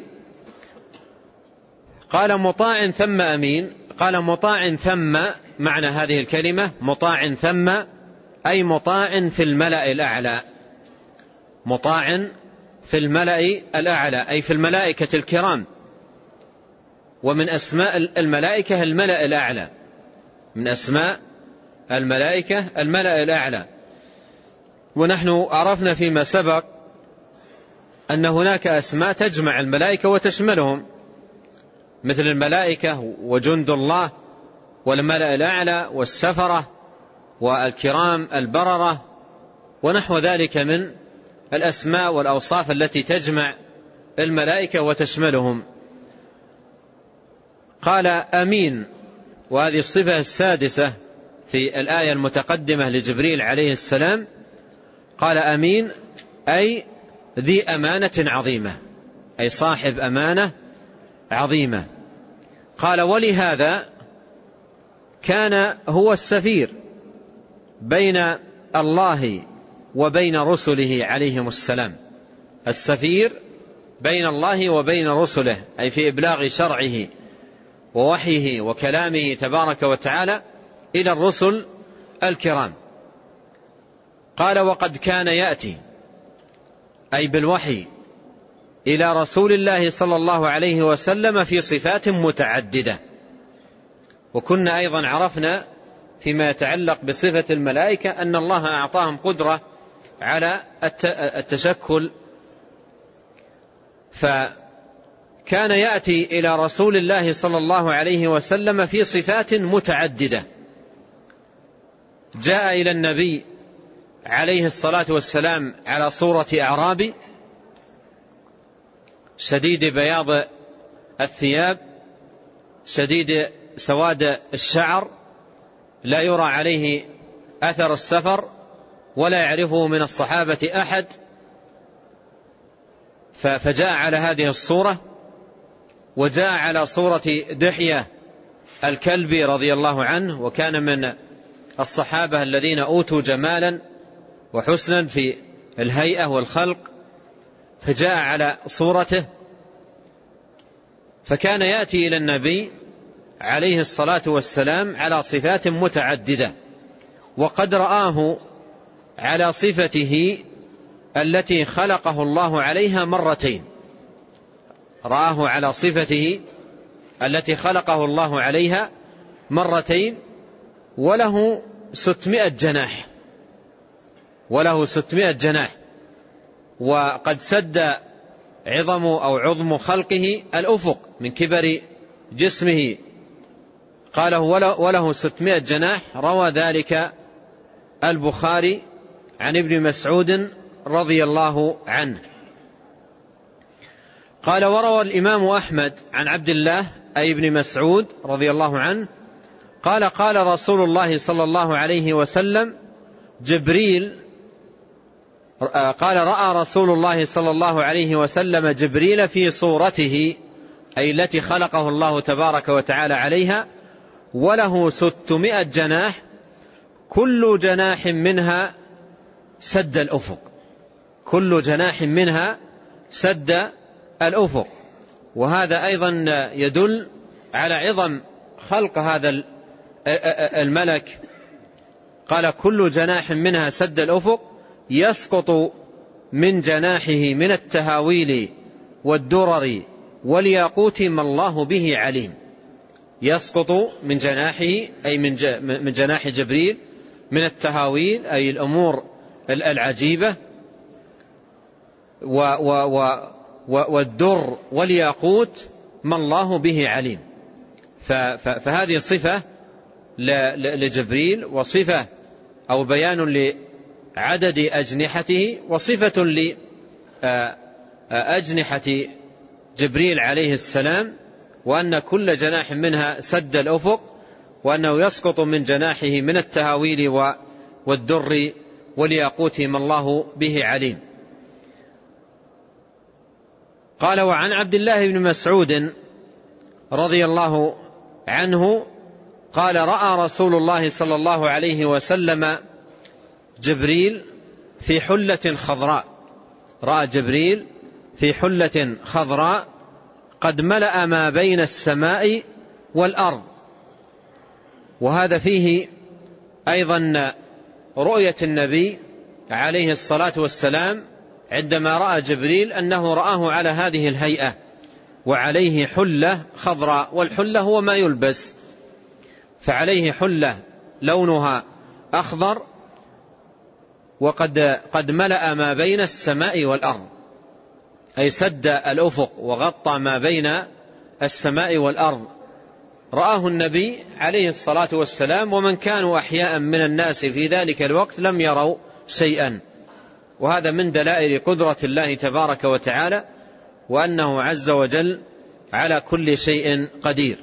قال مطاع ثم أمين، قال مطاع ثم، معنى هذه الكلمة مطاع ثم أي مطاع في الملأ الأعلى، مطاع في الملأ الأعلى أي في الملائكة الكرام. ومن أسماء الملائكة الملأ الأعلى، من أسماء الملائكة الملأ الأعلى. ونحن عرفنا فيما سبق أن هناك أسماء تجمع الملائكة وتشملهم، مثل الملائكة وجند الله والملأ الأعلى والسفرة والكرام البررة ونحو ذلك من الأسماء والأوصاف التي تجمع الملائكة وتشملهم. قال أمين، وهذه الصفة السادسة في الآية المتقدمة لجبريل عليه السلام. قال أمين أي ذي أمانة عظيمة، أي صاحب أمانة عظيمة. قال ولهذا كان هو السفير بين الله وبين رسله عليهم السلام، السفير بين الله وبين رسله أي في إبلاغ شرعه ووحيه وكلامه تبارك وتعالى إلى الرسل الكرام. قال وقد كان يأتي أي بالوحي إلى رسول الله صلى الله عليه وسلم في صفات متعددة. وكنا أيضا عرفنا فيما يتعلق بصفة الملائكة أن الله أعطاهم قدرة على التشكل، فكان يأتي إلى رسول الله صلى الله عليه وسلم في صفات متعددة. جاء إلى النبي عليه الصلاة والسلام على صورة أعرابي شديد بياض الثياب شديد سواد الشعر، لا يرى عليه أثر السفر ولا يعرفه من الصحابة أحد، فجاء على هذه الصورة. وجاء على صورة دحية الكلبي رضي الله عنه، وكان من الصحابة الذين أوتوا جمالا وحسنا في الهيئة والخلق، فجاء على صورته. فكان يأتي إلى النبي عليه الصلاة والسلام على صفات متعددة، وقد رآه على صفته التي خلقه الله عليها مرتين، رآه على صفته التي خلقه الله عليها مرتين، وله 600 جناح، وله 600 جناح، وقد سد عظم خلقه الأفق من كبر جسمه. قاله وله 600 جناح. روى ذلك البخاري عن ابن مسعود رضي الله عنه. قال وروى الإمام أحمد عن عبد الله أي ابن مسعود رضي الله عنه قال قال رسول الله صلى الله عليه وسلم جبريل، قال رأى رسول الله صلى الله عليه وسلم جبريل في صورته أي التي خلقه الله تبارك وتعالى عليها، وله 600 جناح، كل جناح منها سد الأفق، كل جناح منها سد الأفق. وهذا أيضا يدل على عظم خلق هذا الملك. قال كل جناح منها سد الأفق، يسقط من جناحه من التهاويل والدرر والياقوت ما الله به عليم. يسقط من جناحه أي من جناح جبريل من التهاويل أي الأمور العجيبة والدر والياقوت ما الله به عليم. فهذه صفة لجبريل، وصفة أو بيان لعدد أجنحته، وصفة لأجنحة جبريل عليه السلام وأن كل جناح منها سد الأفق، وأنه يسقط من جناحه من التهاويل والدر والياقوت ما الله به عليم. قال: وعن عبد الله بن مسعود رضي الله عنه قال: رأى رسول الله صلى الله عليه وسلم جبريل في حلة خضراء. رأى جبريل في حلة خضراء قد ملأ ما بين السماء والأرض. وهذا فيه أيضا رؤية النبي عليه الصلاة والسلام عندما رأى جبريل أنه رآه على هذه الهيئة وعليه حلة خضراء، والحلة هو ما يلبس، فعليه حلة لونها أخضر وقد ملأ ما بين السماء والأرض، أي سد الأفق وغطى ما بين السماء والأرض. رآه النبي عليه الصلاة والسلام، ومن كانوا أحياء من الناس في ذلك الوقت لم يروا شيئا. وهذا من دلائل قدرة الله تبارك وتعالى، وأنه عز وجل على كل شيء قدير.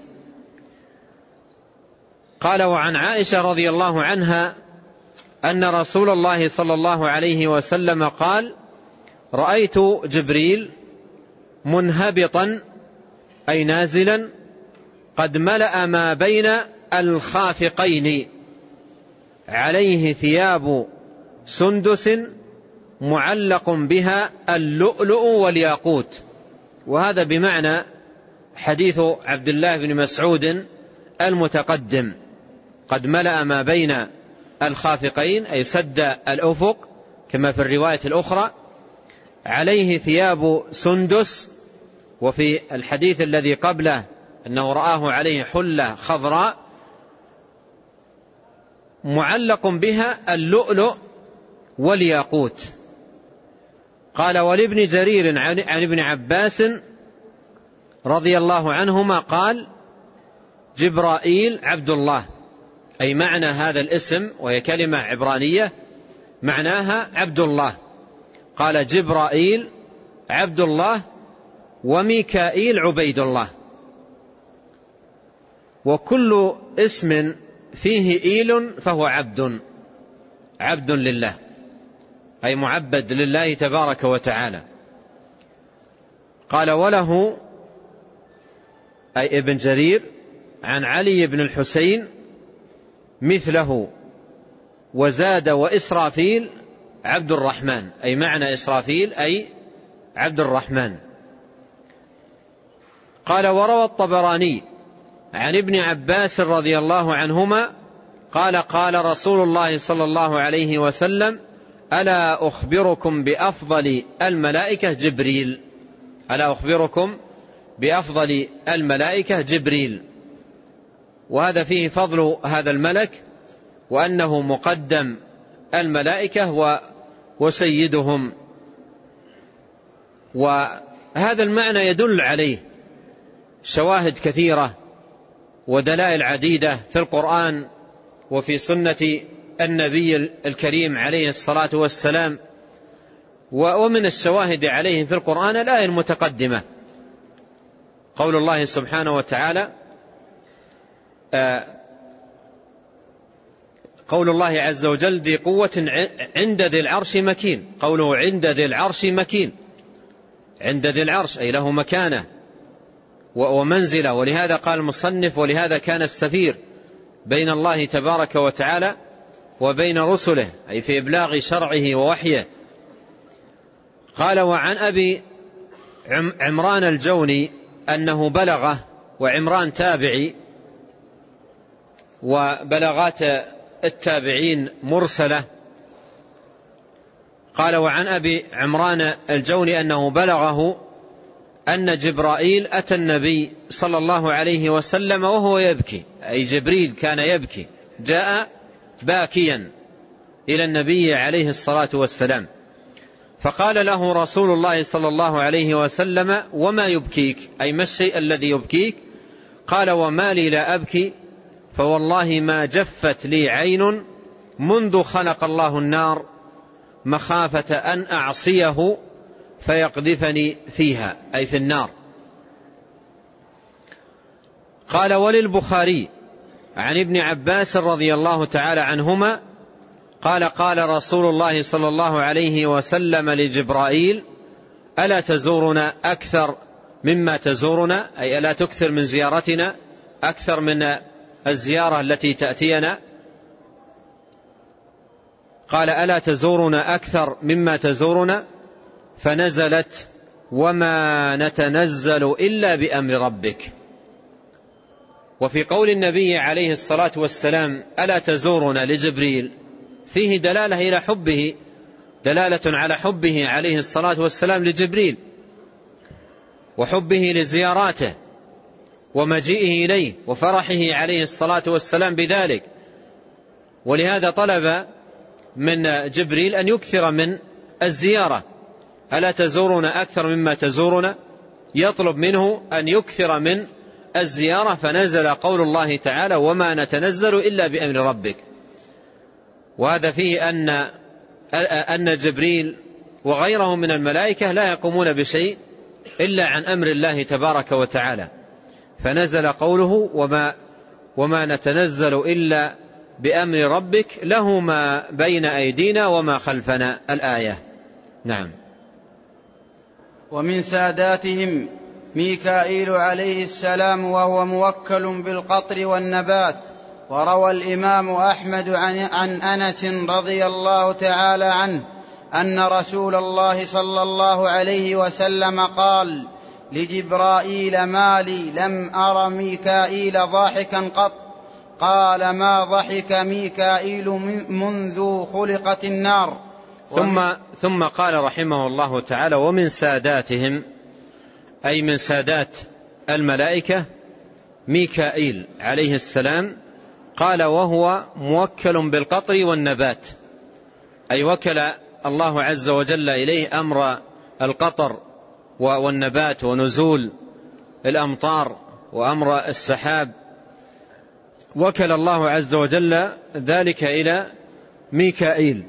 قال: وعن عائشة رضي الله عنها أن رسول الله صلى الله عليه وسلم قال: رأيت جبريل منهبطا أي نازلا قد ملأ ما بين الخافقين، عليه ثياب سندس معلق بها اللؤلؤ والياقوت. وهذا بمعنى حديث عبد الله بن مسعود المتقدم: قد ملأ ما بين الخافقين أي سد الأفق، كما في الرواية الأخرى، عليه ثياب سندس. وفي الحديث الذي قبله أنه رآه عليه حلة خضراء معلق بها اللؤلؤ والياقوت. قال: ولابن جرير عن ابن عباس رضي الله عنهما قال: جبرائيل عبد الله، أي معنى هذا الاسم، وهي كلمة عبرانية معناها عبد الله. قال: جبرائيل عبد الله، وميكائيل عبيد الله. وكل اسم فيه إيل فهو عبد لله، أي معبد لله تبارك وتعالى. قال: وله أي ابن جرير عن علي بن الحسين مثله، وزاد: وإسرافيل عبد الرحمن، أي معنى إسرافيل أي عبد الرحمن. قال: وروى الطبراني عن ابن عباس رضي الله عنهما قال: قال رسول الله صلى الله عليه وسلم: ألا أخبركم بأفضل الملائكة جبريل. ألا أخبركم بأفضل الملائكة جبريل. وهذا فيه فضل هذا الملك، وأنه مقدم الملائكة وسيدهم. وهذا المعنى يدل عليه شواهد كثيرة ودلائل عديدة في القرآن وفي سنة النبي الكريم عليه الصلاة والسلام. ومن الشواهد عليه في القرآن الآية المتقدمة، قول الله سبحانه وتعالى: قول الله عز وجل: ذي قوة عند ذي العرش مكين. قوله عند ذي العرش مكين، عند ذي العرش أي له مكانة ومنزلة. ولهذا قال المصنف: ولهذا كان السفير بين الله تبارك وتعالى وبين رسله، أي في إبلاغ شرعه ووحيه. قال: وعن أبي عمران الجوني أنه بلغه، وعمران تابعي، وبلغات التابعين مرسلة. قال: وعن أبي عمران الجوني أنه بلغه أن جبرائيل أتى النبي صلى الله عليه وسلم وهو يبكي، أي جبريل كان يبكي، جاء باكيا إلى النبي عليه الصلاة والسلام، فقال له رسول الله صلى الله عليه وسلم: وما يبكيك؟ أي ما الشيء الذي يبكيك؟ قال: وما لي لا أبكي، فوالله ما جفت لي عين منذ خلق الله النار مخافة أن أعصيه فيقذفني فيها، أي في النار. قال: وللبخاري عن ابن عباس رضي الله تعالى عنهما قال: قال رسول الله صلى الله عليه وسلم لجبرائيل: ألا تزورنا أكثر مما تزورنا، أي ألا تكثر من زيارتنا أكثر من الزيارة التي تأتينا؟ قال: ألا تزورنا أكثر مما تزورنا؟ فنزلت: وما نتنزل إلا بأمر ربك. وفي قول النبي عليه الصلاة والسلام: ألا تزورنا لجبريل، فيه دلالة إلى حبه، دلالة على حبه عليه الصلاة والسلام لجبريل، وحبه لزياراته، ومجيئه إليه، وفرحه عليه الصلاة والسلام بذلك. ولهذا طلب من جبريل أن يكثر من الزيارة. ألا تزورنا أكثر مما تزورنا، يطلب منه أن يكثر من الزيارة. فنزل قول الله تعالى: وما نتنزل إلا بأمر ربك. وهذا فيه أن جبريل وغيره من الملائكة لا يقومون بشيء إلا عن أمر الله تبارك وتعالى. فنزل قوله: وما نتنزل إلا بأمر ربك له ما بين أيدينا وما خلفنا، الآية. نعم. ومن ساداتهم ميكائيل عليه السلام، وهو موكل بالقطر والنبات. وروى الإمام أحمد عن أنس رضي الله تعالى عنه أن رسول الله صلى الله عليه وسلم قال لجبرائيل: ما لي لم أر ميكائيل ضاحكا قط؟ قال: ما ضحك ميكائيل منذ خلقت النار. ثم قال رحمه الله تعالى: ومن ساداتهم، أي من سادات الملائكة، ميكائيل عليه السلام. قال: وهو موكل بالقطر والنبات، أي وكل الله عز وجل إليه أمر القطر والنبات ونزول الأمطار وأمر السحاب، وكل الله عز وجل ذلك إلى ميكائيل.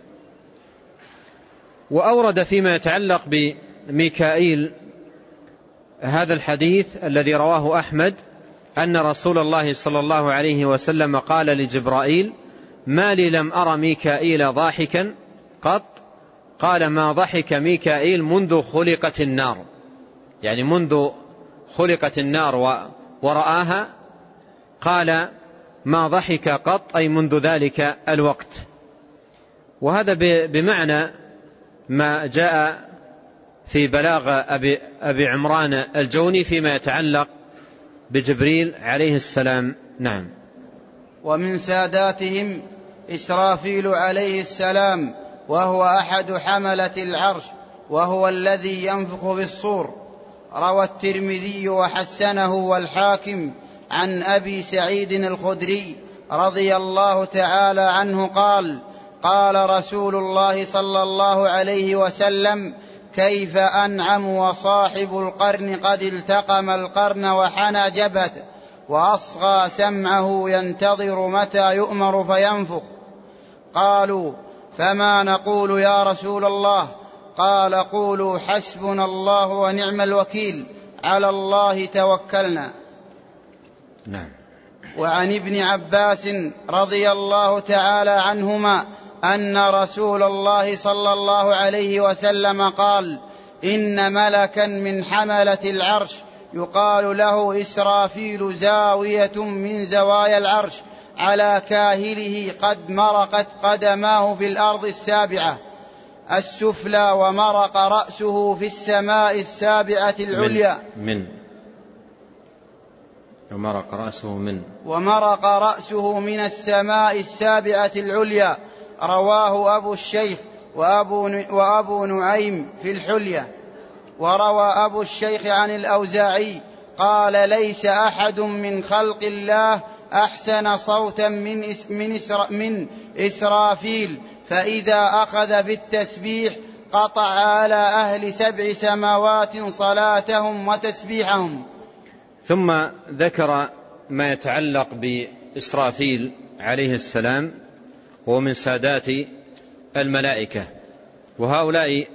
وأورد فيما يتعلق بميكائيل هذا الحديث الذي رواه أحمد أن رسول الله صلى الله عليه وسلم قال لجبرائيل: ما لي لم أر ميكائيل ضاحكا قط؟ قال: ما ضحك ميكائيل منذ خلقت النار، يعني منذ خلقت النار ورآها. قال: ما ضحك قط، أي منذ ذلك الوقت. وهذا بمعنى ما جاء في بلاغ أبي عمران الجوني فيما يتعلق بجبريل عليه السلام. نعم. ومن ساداتهم إسرافيل عليه السلام، وهو أحد حملة العرش، وهو الذي ينفخ بالصور. روى الترمذي وحسنه والحاكم عن أبي سعيد الخدري رضي الله تعالى عنه قال: قال رسول الله صلى الله عليه وسلم: كيف أنعم وصاحب القرن قد التقم القرن وحنى جبهة وأصغى سمعه ينتظر متى يؤمر فينفخ. قالوا: فما نقول يا رسول الله؟ قال: قولوا: حسبنا الله ونعم الوكيل، على الله توكلنا. نعم. وعن ابن عباس رضي الله تعالى عنهما أن رسول الله صلى الله عليه وسلم قال: إن ملكا من حملة العرش يقال له إسرافيل زاوية من زوايا العرش على كاهله قد مرقت قدماه في الأرض السابعة السفلى، ومرق رأسه في السماء السابعة العليا. ومرق رأسه من السماء السابعة العليا. رواه أبو الشيخ وأبو نعيم في الحلية. وروى أبو الشيخ عن الأوزاعي قال: ليس أحد من خلق الله أحسن صوتا من إسرافيل، فإذا أخذ في التسبيح قطع على أهل 7 سماوات صلاتهم وتسبيحهم. ثم ذكر ما يتعلق بإسرافيل عليه السلام، ومن سادات الملائكة. وهؤلاء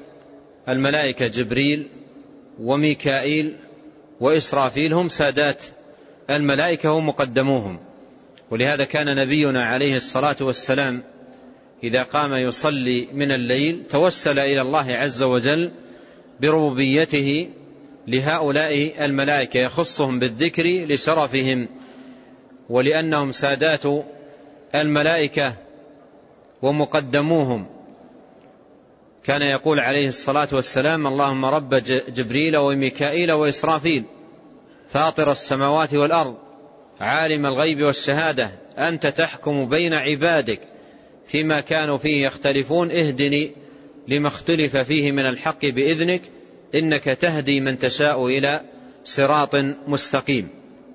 الملائكة جبريل وميكائيل وإسرافيل هم سادات الملائكة ومقدموهم. ولهذا كان نبينا عليه الصلاة والسلام إذا قام يصلي من الليل توسل إلى الله عز وجل بربوبيته لهؤلاء الملائكة، يخصهم بالذكر لشرفهم ولأنهم سادات الملائكة ومقدموهم. كان يقول عليه الصلاة والسلام: اللهم رب جبريل وميكائيل وإسرافيل فاطر السماوات والأرض عالم الغيب والشهادة أنت تحكم بين عبادك فيما كانوا فيه يختلفون اهدني لما اختلف فيه من الحق بإذنك إنك تهدي من تشاء إلى صراط مستقيم.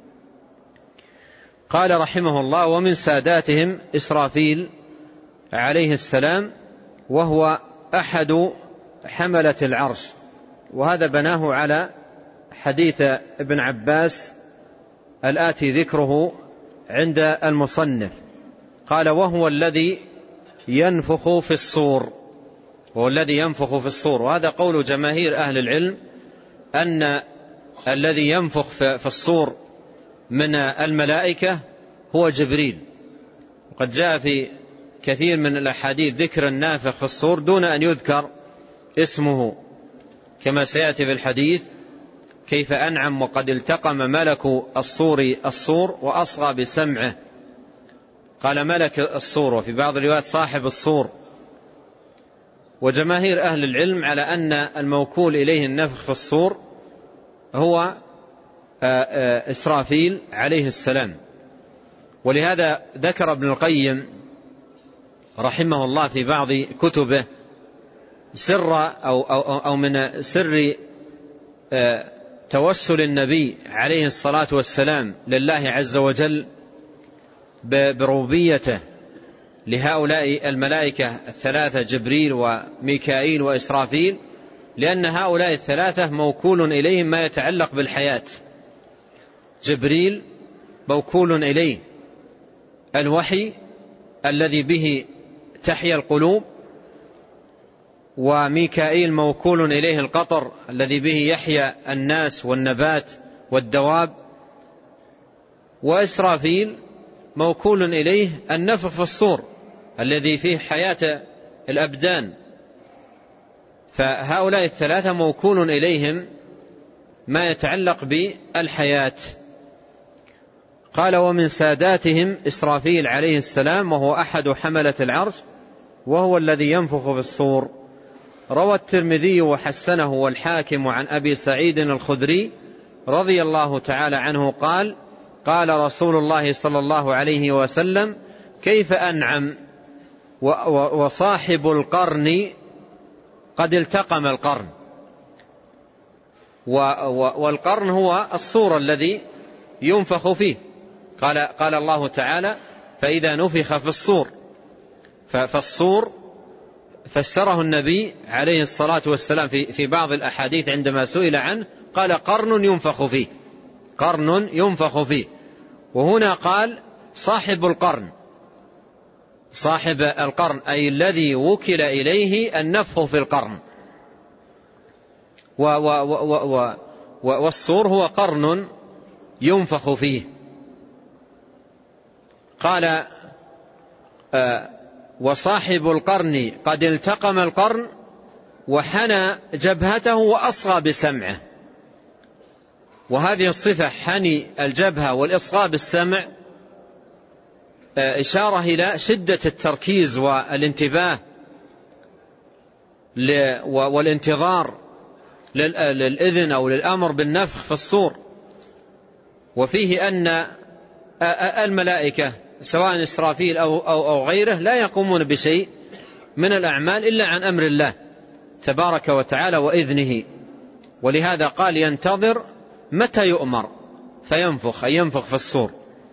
قال رحمه الله: ومن ساداتهم إسرافيل عليه السلام، وهو أحد حملة العرش. وهذا بناه على حديث ابن عباس الآتي ذكره عند المصنف. قال: وهو الذي ينفخ في الصور، وهو الذي ينفخ في الصور. وهذا قول جماهير أهل العلم أن الذي ينفخ في الصور من الملائكة هو جبريل. وقد جاء في كثير من الأحاديث ذكر النافخ في الصور دون أن يذكر اسمه، كما سيأتي في الحديث: كيف أنعم وقد التقم ملك الصور وأصغى بسمعه. قال ملك الصور، وفي بعض الروايات صاحب الصور. وجماهير أهل العلم على أن الموكول إليه النفخ في الصور هو إسرافيل عليه السلام. ولهذا ذكر ابن القيم رحمه الله في بعض كتبه سر أو من سر توسل النبي عليه الصلاة والسلام لله عز وجل بربوبيته لهؤلاء الملائكة الثلاثة جبريل وميكائيل وإسرافيل، لأن هؤلاء الثلاثة موكول إليهم ما يتعلق بالحياة. جبريل موكول إليه الوحي الذي به تحيا القلوب، وميكائيل موكول إليه القطر الذي به يحيا الناس والنبات والدواب، وإسرافيل موكول إليه النفخ في الصور الذي فيه حياة الأبدان. فهؤلاء الثلاثة موكول إليهم ما يتعلق بالحياة. قال: ومن ساداتهم إسرافيل عليه السلام، وهو أحد حملة العرش، وهو الذي ينفخ في الصور. روى الترمذي وحسنه والحاكم عن أبي سعيد الخدري رضي الله تعالى عنه قال: قال رسول الله صلى الله عليه وسلم: كيف أنعم وصاحب القرن قد التقم القرن. والقرن هو الصور الذي ينفخ فيه. قال الله تعالى: فإذا نفخ في الصور. فالصور فسره النبي عليه الصلاة والسلام في بعض الأحاديث عندما سئل عنه قال: قرن ينفخ فيه، قرن ينفخ فيه. وهنا قال: صاحب القرن، صاحب القرن أي الذي وكل إليه النفخ في القرن. والصور هو قرن ينفخ فيه. قال: وصاحب القرن قد التقم القرن وحنى جبهته وأصغى بسمعه. وهذه الصفة حني الجبهة والإصغاء بالسمع إشارة إلى شدة التركيز والانتباه والانتظار للإذن أو للأمر بالنفخ في الصور. وفيه أن الملائكة سواء إسرافيل أو غيره لا يقومون بشيء من الأعمال إلا عن أمر الله تبارك وتعالى وإذنه. ولهذا قال: ينتظر متى يؤمر فينفخ، أي ينفخ في الصور.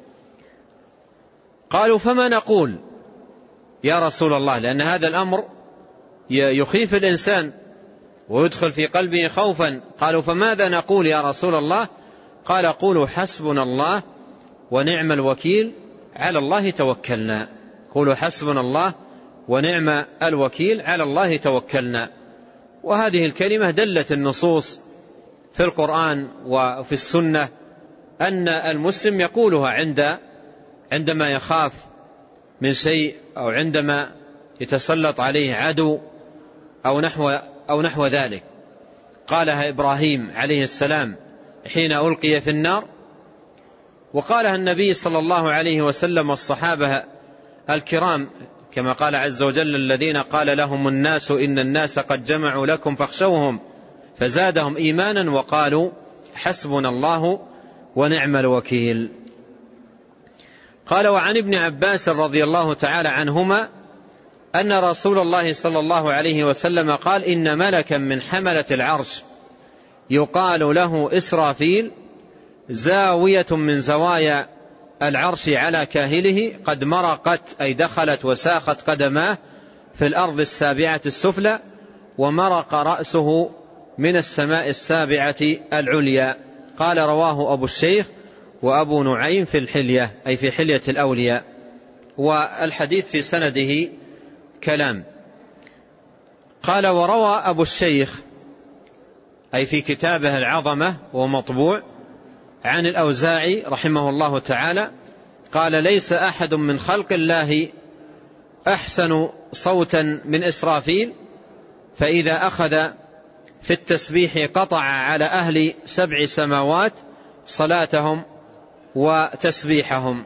قالوا: فما نقول يا رسول الله؟ لأن هذا الأمر يخيف الإنسان ويدخل في قلبه خوفا. قالوا: فماذا نقول يا رسول الله؟ قال: قولوا حسبنا الله ونعم الوكيل على الله توكلنا. قولوا حسبنا الله ونعم الوكيل على الله توكلنا. وهذه الكلمة دلت النصوص في القرآن وفي السنة أن المسلم يقولها عندما يخاف من شيء، أو عندما يتسلط عليه عدو أو نحو ذلك. قالها إبراهيم عليه السلام حين ألقي في النار، وقالها النبي صلى الله عليه وسلم والصحابة الكرام كما قال عز وجل: الذين قال لهم الناس إن الناس قد جمعوا لكم فاخشوهم فزادهم إيمانا وقالوا حسبنا الله ونعم الوكيل. قال: وعن ابن عباس رضي الله تعالى عنهما أن رسول الله صلى الله عليه وسلم قال: إن ملكا من حملة العرش يقال له إسرافيل زاوية من زوايا العرش على كاهله قد مرقت، أي دخلت وساقت قدماه في الأرض السابعة السفلى، ومرق رأسه من السماء السابعة العليا. قال: رواه أبو الشيخ وأبو نعيم في الحلية، أي في حلية الأولياء. والحديث في سنده كلام. قال: وروى أبو الشيخ، أي في كتابه العظمة ومطبوع، عن الأوزاعي رحمه الله تعالى قال: ليس أحد من خلق الله أحسن صوتا من إسرافيل، فإذا أخذ في التسبيح قطع على أهل 7 سماوات صلاتهم وتسبيحهم.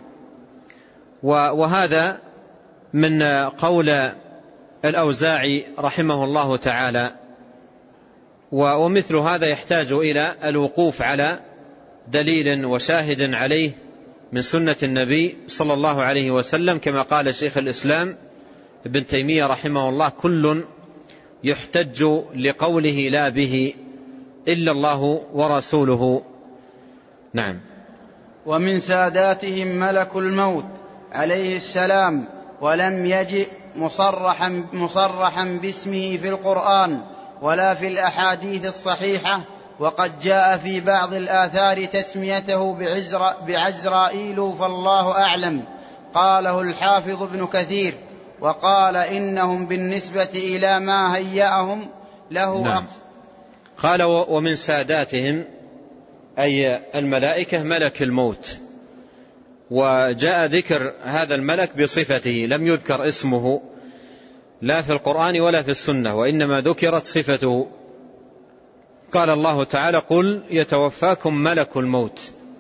وهذا من قول الأوزاعي رحمه الله تعالى. ومثل هذا يحتاج إلى الوقوف على دليل وشاهد عليه من سنة النبي صلى الله عليه وسلم، كما قال شيخ الإسلام ابن تيمية رحمه الله: كل يحتج لقوله لا به إلا الله ورسوله. نعم. ومن ساداتهم ملك الموت عليه السلام، ولم يجئ مصرحا باسمه في القرآن ولا في الأحاديث الصحيحة، وقد جاء في بعض الآثار تسميته بعزرائيل فالله أعلم. قاله الحافظ ابن كثير، وقال: إنهم بالنسبة إلى ما هيأهم له. نعم. قال: ومن ساداتهم أي الملائكة ملك الموت، وجاء ذكر هذا الملك بصفته، لم يذكر اسمه لا في القرآن ولا في السنة، وإنما ذكرت صفته. قال الله تعالى: قل يتوفاكم ملك الموت.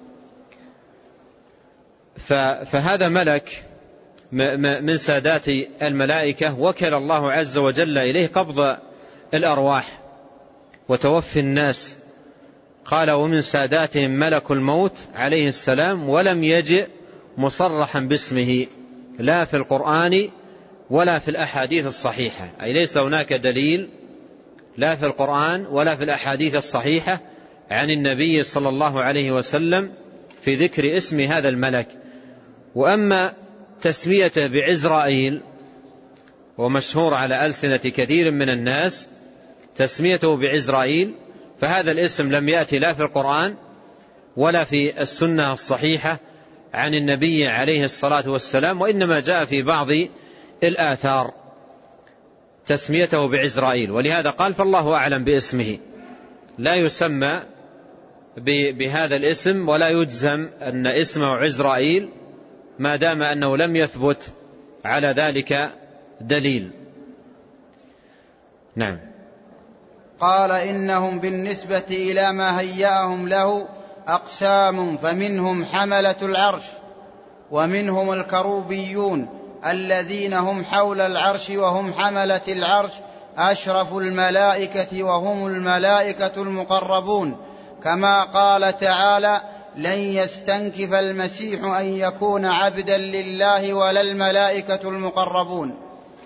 فهذا ملك من سادات الملائكة وكل الله عز وجل إليه قبض الأرواح وتوفي الناس. قال: ومن ساداتهم ملك الموت عليه السلام، ولم يجئ مصرحا باسمه لا في القرآن ولا في الأحاديث الصحيحة، أي ليس هناك دليل لا في القرآن ولا في الأحاديث الصحيحة عن النبي صلى الله عليه وسلم في ذكر اسم هذا الملك. وأما تسميته بعزرائيل، ومشهور على ألسنة كثير من الناس تسميته بعزرائيل، فهذا الاسم لم يأتي لا في القرآن ولا في السنة الصحيحة عن النبي عليه الصلاة والسلام، وإنما جاء في بعض الآثار تسميته بعزرائيل. ولهذا قال: فالله أعلم باسمه، لا يسمى بهذا الاسم ولا يجزم أن اسمه عزرائيل ما دام أنه لم يثبت على ذلك دليل. نعم. قال: إنهم بالنسبة إلى ما هيأهم له أقسام، فمنهم حملة العرش، ومنهم الكروبيون الذين هم حول العرش وهم حملة العرش، أشرف الملائكة وهم الملائكة المقربون، كما قال تعالى: لن يستنكف المسيح أن يكون عبدا لله ولا الملائكة المقربون.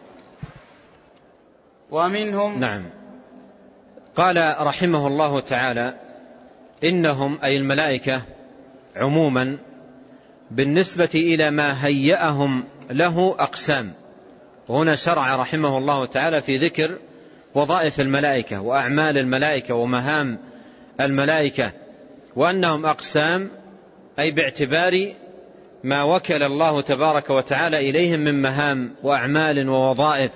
ومنهم. نعم. قال رحمه الله تعالى: إنهم أي الملائكة عموما بالنسبة إلى ما هيأهم له أقسام. وهنا شرع رحمه الله تعالى في ذكر وظائف الملائكة وأعمال الملائكة ومهام الملائكة، وأنهم أقسام، أي باعتبار ما وكل الله تبارك وتعالى إليهم من مهام وأعمال ووظائف.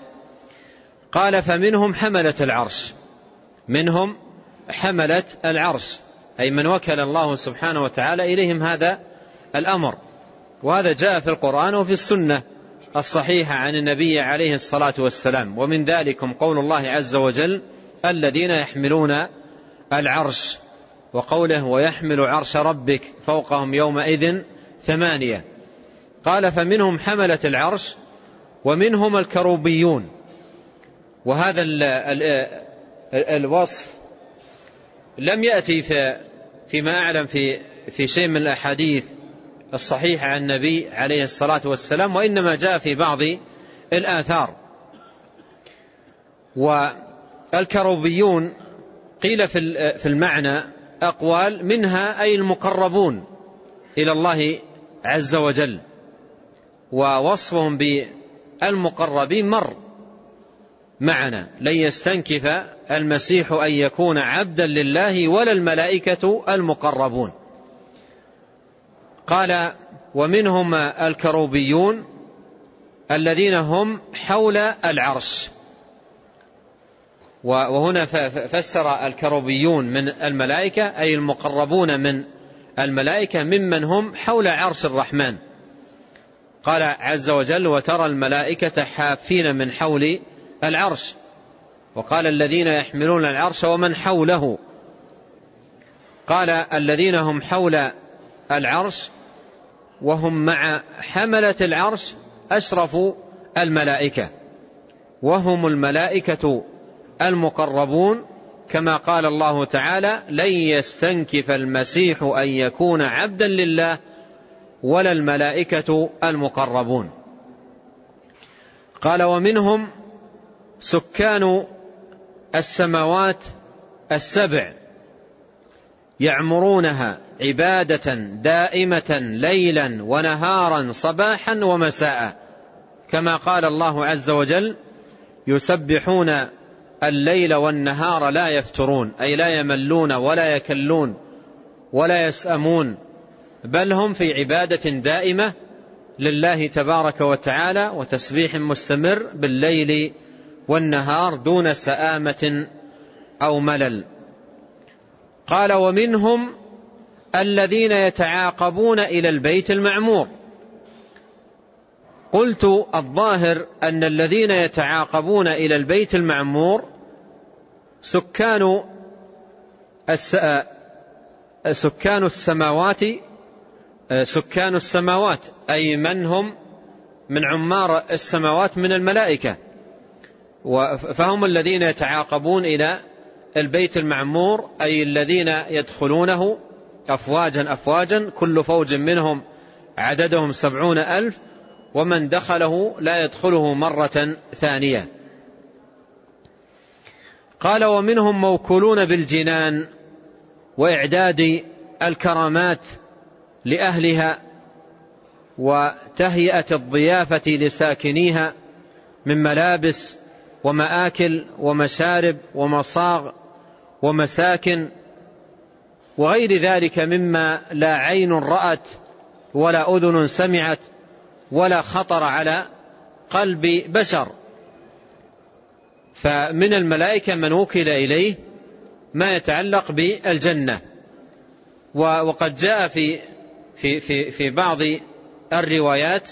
قال: فمنهم حملة العرش، منهم حملة العرش، أي من وكل الله سبحانه وتعالى إليهم هذا الأمر. وهذا جاء في القرآن وفي السنة الصحيحة عن النبي عليه الصلاة والسلام. ومن ذلكم قول الله عز وجل الذين يحملون العرش، وقوله ويحمل عرش ربك فوقهم يومئذ 8. قال فمنهم حملة العرش ومنهم الكروبيون. وهذا الوصف لم يأتي فيما أعلم في شيء من الأحاديث الصحيحة عن النبي عليه الصلاة والسلام، وإنما جاء في بعض الآثار. والكروبيون قيل في المعنى أقوال، منها أي المقربون إلى الله عز وجل، ووصفهم بالمقربين مر معنا. لن يستنكف المسيح أن يكون عبدا لله ولا الملائكة المقربون. قال ومنهم الكروبيون الذين هم حول العرش. وهنا فسر الكروبيون من الملائكة أي المقربون من الملائكة ممن هم حول عرش الرحمن. قال عز وجل وترى الملائكة حافين من حول العرش. وقال الذين يحملون العرش ومن حوله. قال الذين هم حول العرش وهم مع حملة العرش أشرف الملائكة، وهم الملائكة المقربون، كما قال الله تعالى لن يستنكف المسيح أن يكون عبدا لله ولا الملائكة المقربون. قال ومنهم سكان السماوات السبع يعمرونها عبادة دائمة ليلا ونهارا صباحا ومساء، كما قال الله عز وجل يسبحون الليل والنهار لا يفترون، أي لا يملون ولا يكلون ولا يسأمون، بل هم في عبادة دائمة لله تبارك وتعالى وتسبيح مستمر بالليل والنهار دون سآمة أو ملل. قال ومنهم الذين يتعاقبون إلى البيت المعمور. قلت الظاهر أن الذين يتعاقبون إلى البيت المعمور سكان السماوات، أي من هم من عمار السماوات من الملائكة، فهم الذين يتعاقبون إلى البيت المعمور، أي الذين يدخلونه أفواجا أفواجا، كل فوج منهم عددهم 70,000، ومن دخله لا يدخله مرة ثانية. قال ومنهم موكولون بالجنان وإعداد الكرامات لأهلها وتهيئة الضيافة لساكنيها من ملابس ومآكل ومشارب ومصاغ ومساكن وغير ذلك مما لا عين رأت ولا أذن سمعت ولا خطر على قلب بشر. فمن الملائكة من وكل إليه ما يتعلق بالجنة. وقد جاء في بعض الروايات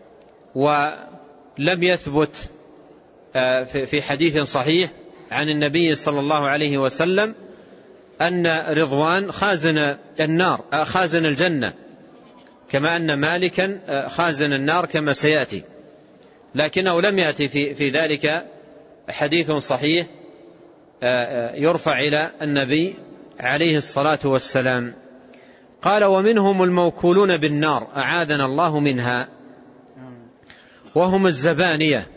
ولم يثبت في حديث صحيح عن النبي صلى الله عليه وسلم أن رضوان خازن النار خازن الجنة، كما أن مالكا خازن النار كما سيأتي، لكنه لم يأتي في ذلك حديث صحيح يرفع إلى النبي عليه الصلاة والسلام. قال ومنهم الموكولون بالنار أعاذنا الله منها، وهم الزبانية،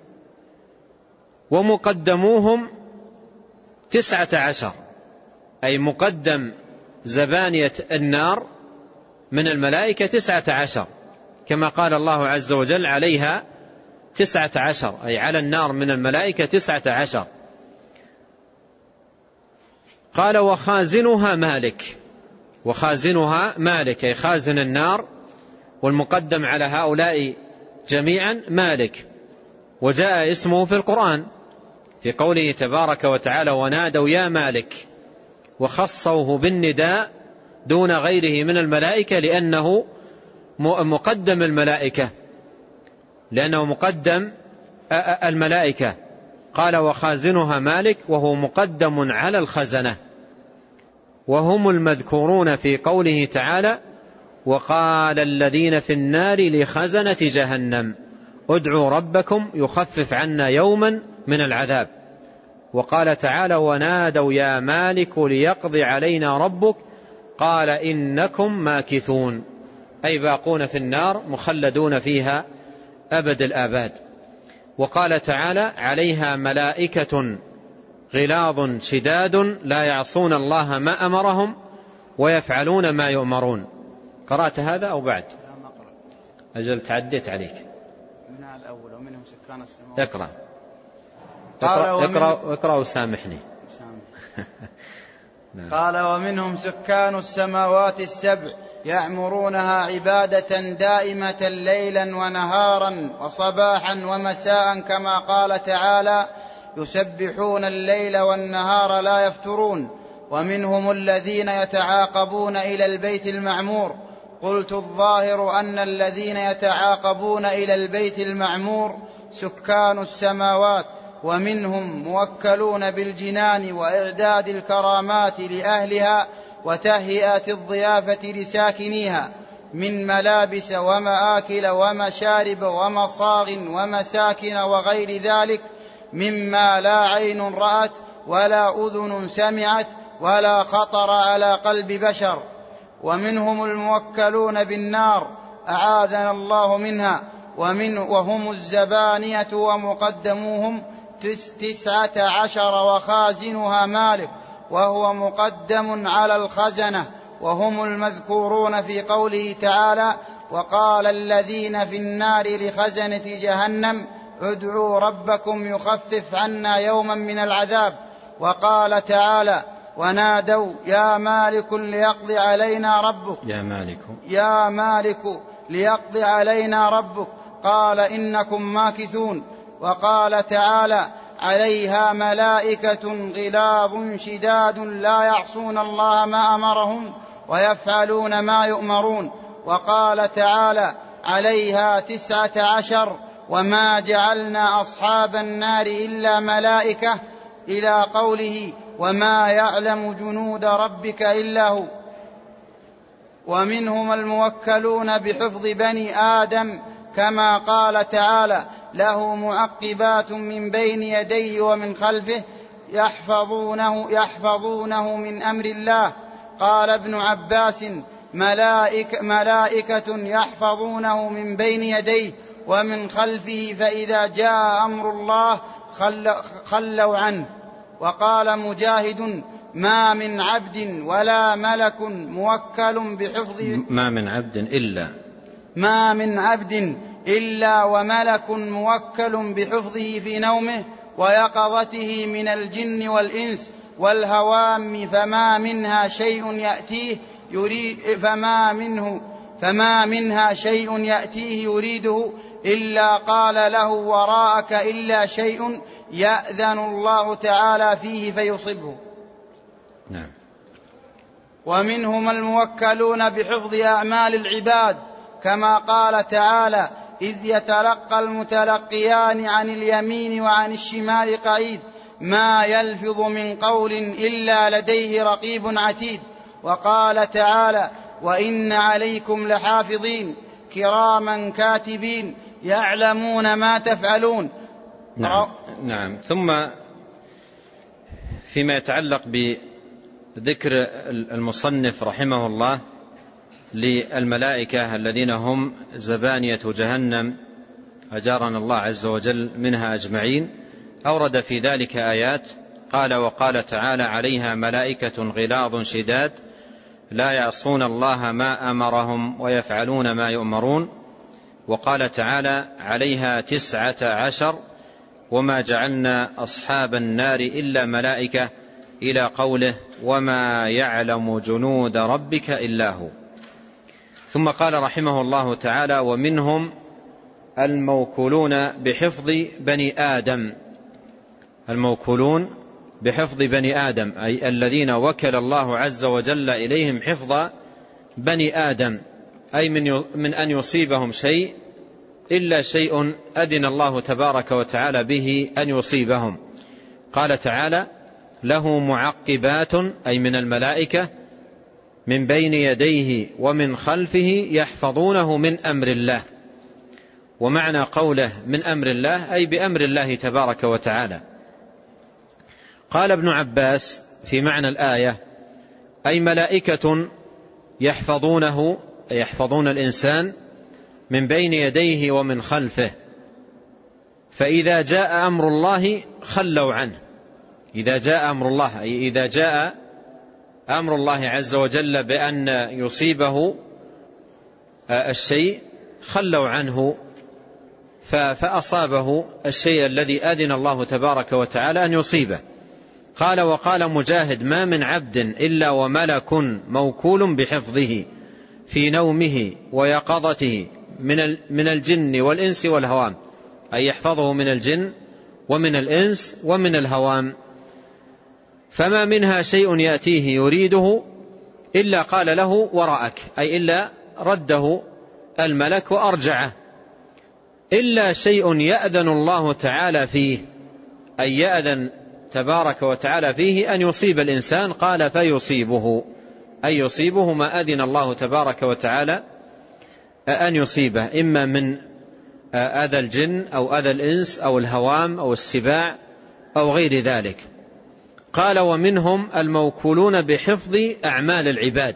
ومقدموهم 19، أي مقدم زبانية النار من الملائكة 19، كما قال الله عز وجل عليها 19، أي على النار من الملائكة 19. قال وخازنها مالك، وخازنها مالك أي خازن النار، والمقدم على هؤلاء جميعا مالك. وجاء اسمه في القرآن في قوله تبارك وتعالى ونادوا يا مالك وخصوه بالنداء دون غيره من الملائكة لأنه مقدم الملائكة، قال وخازنها مالك وهو مقدم على الخزنة، وهم المذكورون في قوله تعالى وقال الذين في النار لخزنة جهنم ادعوا ربكم يخفف عنا يوما من العذاب. وقال تعالى ونادوا يا مالك ليقضي علينا ربك قال إنكم ماكثون، أي باقون في النار مخلدون فيها أبد الآباد. وقال تعالى عليها ملائكة غلاظ شداد لا يعصون الله ما أمرهم ويفعلون ما يؤمرون. قرأت هذا أو بعد؟ أجل تعديت عليك. من الأول ومنهم سكان السماوات. اقرأ وسامحني. قال ومنهم سكان السماوات السبع يعمرونها عبادة دائمة ليلا ونهارا وصباحا ومساء كما قال تعالى يسبحون الليل والنهار لا يفترون. ومنهم الذين يتعاقبون إلى البيت المعمور. قلت الظاهر أن الذين يتعاقبون إلى البيت المعمور سكان السماوات، ومنهم موكلون بالجنان وإعداد الكرامات لأهلها وتهيئة الضيافة لساكنيها من ملابس ومآكل ومشارب ومصاغ ومساكن وغير ذلك مما لا عين رأت ولا أذن سمعت ولا خطر على قلب بشر. ومنهم الموكلون بالنار أعاذنا الله منها، وهم الزبانية ومقدموهم 19 وخازنها مالك وهو مقدم على الخزنة، وهم المذكورون في قوله تعالى وقال الذين في النار لخزنة جهنم ادعوا ربكم يخفف عنا يوما من العذاب. وقال تعالى ونادوا يا مالك ليقضي علينا ربك يا مالك ليقضي علينا ربك قال إنكم ماكثون. وقال تعالى عليها ملائكة غلاظ شداد لا يعصون الله ما أمرهم ويفعلون ما يؤمرون. وقال تعالى عليها 19 وما جعلنا أصحاب النار إلا ملائكة إلى قوله وما يعلم جنود ربك إلا هو. ومنهم الموكلون بحفظ بني آدم كما قال تعالى له معقبات من بين يديه ومن خلفه يحفظونه من أمر الله. قال ابن عباس ملائكة يحفظونه من بين يديه ومن خلفه فإذا جاء أمر الله خلوا عنه. وقال مجاهد ما من عبد ولا ملك موكل بحفظ ما من عبد إلا وملك موكل بحفظه في نومه ويقظته من الجن والإنس والهوام فما منها شيء يأتيه يريده إلا قال له وراءك إلا شيء يأذن الله تعالى فيه فيصبه. نعم. ومنهم الموكلون بحفظ أعمال العباد كما قال تعالى إذ يتلقى المتلقيان عن اليمين وعن الشمال قعيد ما يلفظ من قول إلا لديه رقيب عتيد. وقال تعالى وإن عليكم لحافظين كراما كاتبين يعلمون ما تفعلون. نعم. ثم فيما يتعلق بذكر المصنف رحمه الله للملائكة الذين هم زبانية جهنم أجارنا الله عز وجل منها أجمعين، أورد في ذلك آيات قال وقال تعالى عليها ملائكة غلاظ شداد لا يعصون الله ما أمرهم ويفعلون ما يؤمرون. وقال تعالى عليها 19 وما جعلنا أصحاب النار إلا ملائكة إلى قوله وما يعلم جنود ربك إلا هو. ثم قال رحمه الله تعالى ومنهم الموكولون بحفظ بني آدم. الموكولون بحفظ بني آدم، أي الذين وكل الله عز وجل إليهم حفظ بني آدم، أي من أن يصيبهم شيء إلا شيء أذن الله تبارك وتعالى به أن يصيبهم. قال تعالى: له معقبات، أي من الملائكة، من بين يديه ومن خلفه يحفظونه من أمر الله. ومعنى قوله من أمر الله أي بأمر الله تبارك وتعالى. قال ابن عباس في معنى الآية: أي ملائكة يحفظونه، يحفظون الإنسان من بين يديه ومن خلفه، فإذا جاء أمر الله خلوا عنه. إذا جاء أمر الله، أي إذا جاء أمر الله عز وجل بأن يصيبه الشيء خلوا عنه، فأصابه الشيء الذي أذن الله تبارك وتعالى أن يصيبه. قال: وقال مجاهد: ما من عبد إلا وملك موكول بحفظه في نومه ويقظته من الجن والإنس والهوام، أي يحفظه من الجن ومن الإنس ومن الهوام. فما منها شيء يأتيه يريده إلا قال له وراءك، أي إلا رده الملك وأرجعه، إلا شيء يأذن الله تعالى فيه، أي يأذن تبارك وتعالى فيه أن يصيب الإنسان. قال: فيصيبه، أي يصيبه ما أذن الله تبارك وتعالى أن يصيبه، إما من أذى الجن أو أذى الإنس أو الهوام أو السباع أو غير ذلك. قال: ومنهم الموكولون بحفظ أعمال العباد،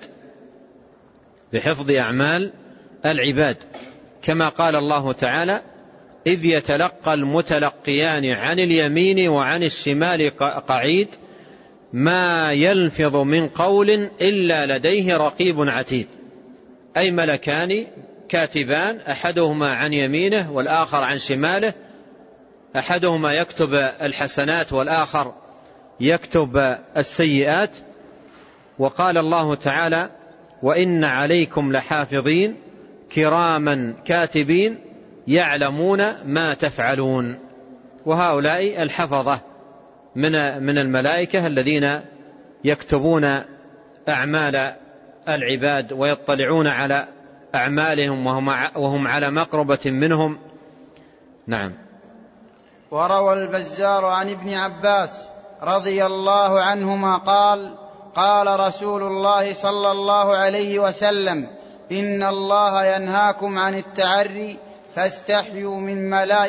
بحفظ أعمال العباد، كما قال الله تعالى: إذ يتلقى المتلقيان عن اليمين وعن الشمال قعيد ما يلفظ من قول إلا لديه رقيب عتيد. أي ملكان كاتبان، أحدهما عن يمينه والآخر عن شماله، أحدهما يكتب الحسنات والآخر يكتب السيئات. وقال الله تعالى: وإن عليكم لحافظين كراما كاتبين يعلمون ما تفعلون. وهؤلاء الحفظة من الملائكة الذين يكتبون أعمال العباد ويطلعون على أعمالهم وهم على مقربة منهم. نعم. وروى البزار عن ابن عباس رضي الله عنهما قال: قال رسول الله صلى الله عليه وسلم: إن الله ينهاكم عن التعري فاستحيوا من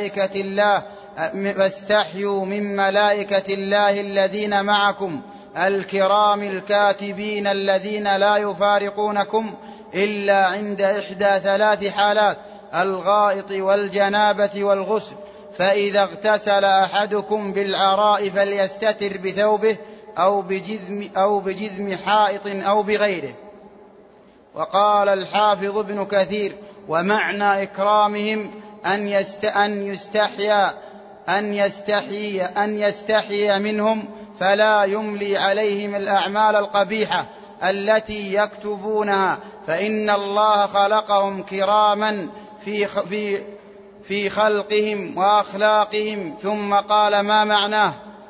ملائكة الله الذين معكم الكرام الكاتبين الذين لا يفارقونكم إلا عند إحدى 3 حالات: الغائط والجنابة والغسل. فإذا اغتسل أحدكم بالعراء فليستتر بثوبه أو بجذم حائط أو بغيره. وقال الحافظ ابن كثير: ومعنى إكرامهم أن يستحيي منهم فلا يملي عليهم الأعمال القبيحة التي يكتبونها، فإن الله خلقهم كراما في خلقهم وأخلاقهم. ثم قال: ما معناه؟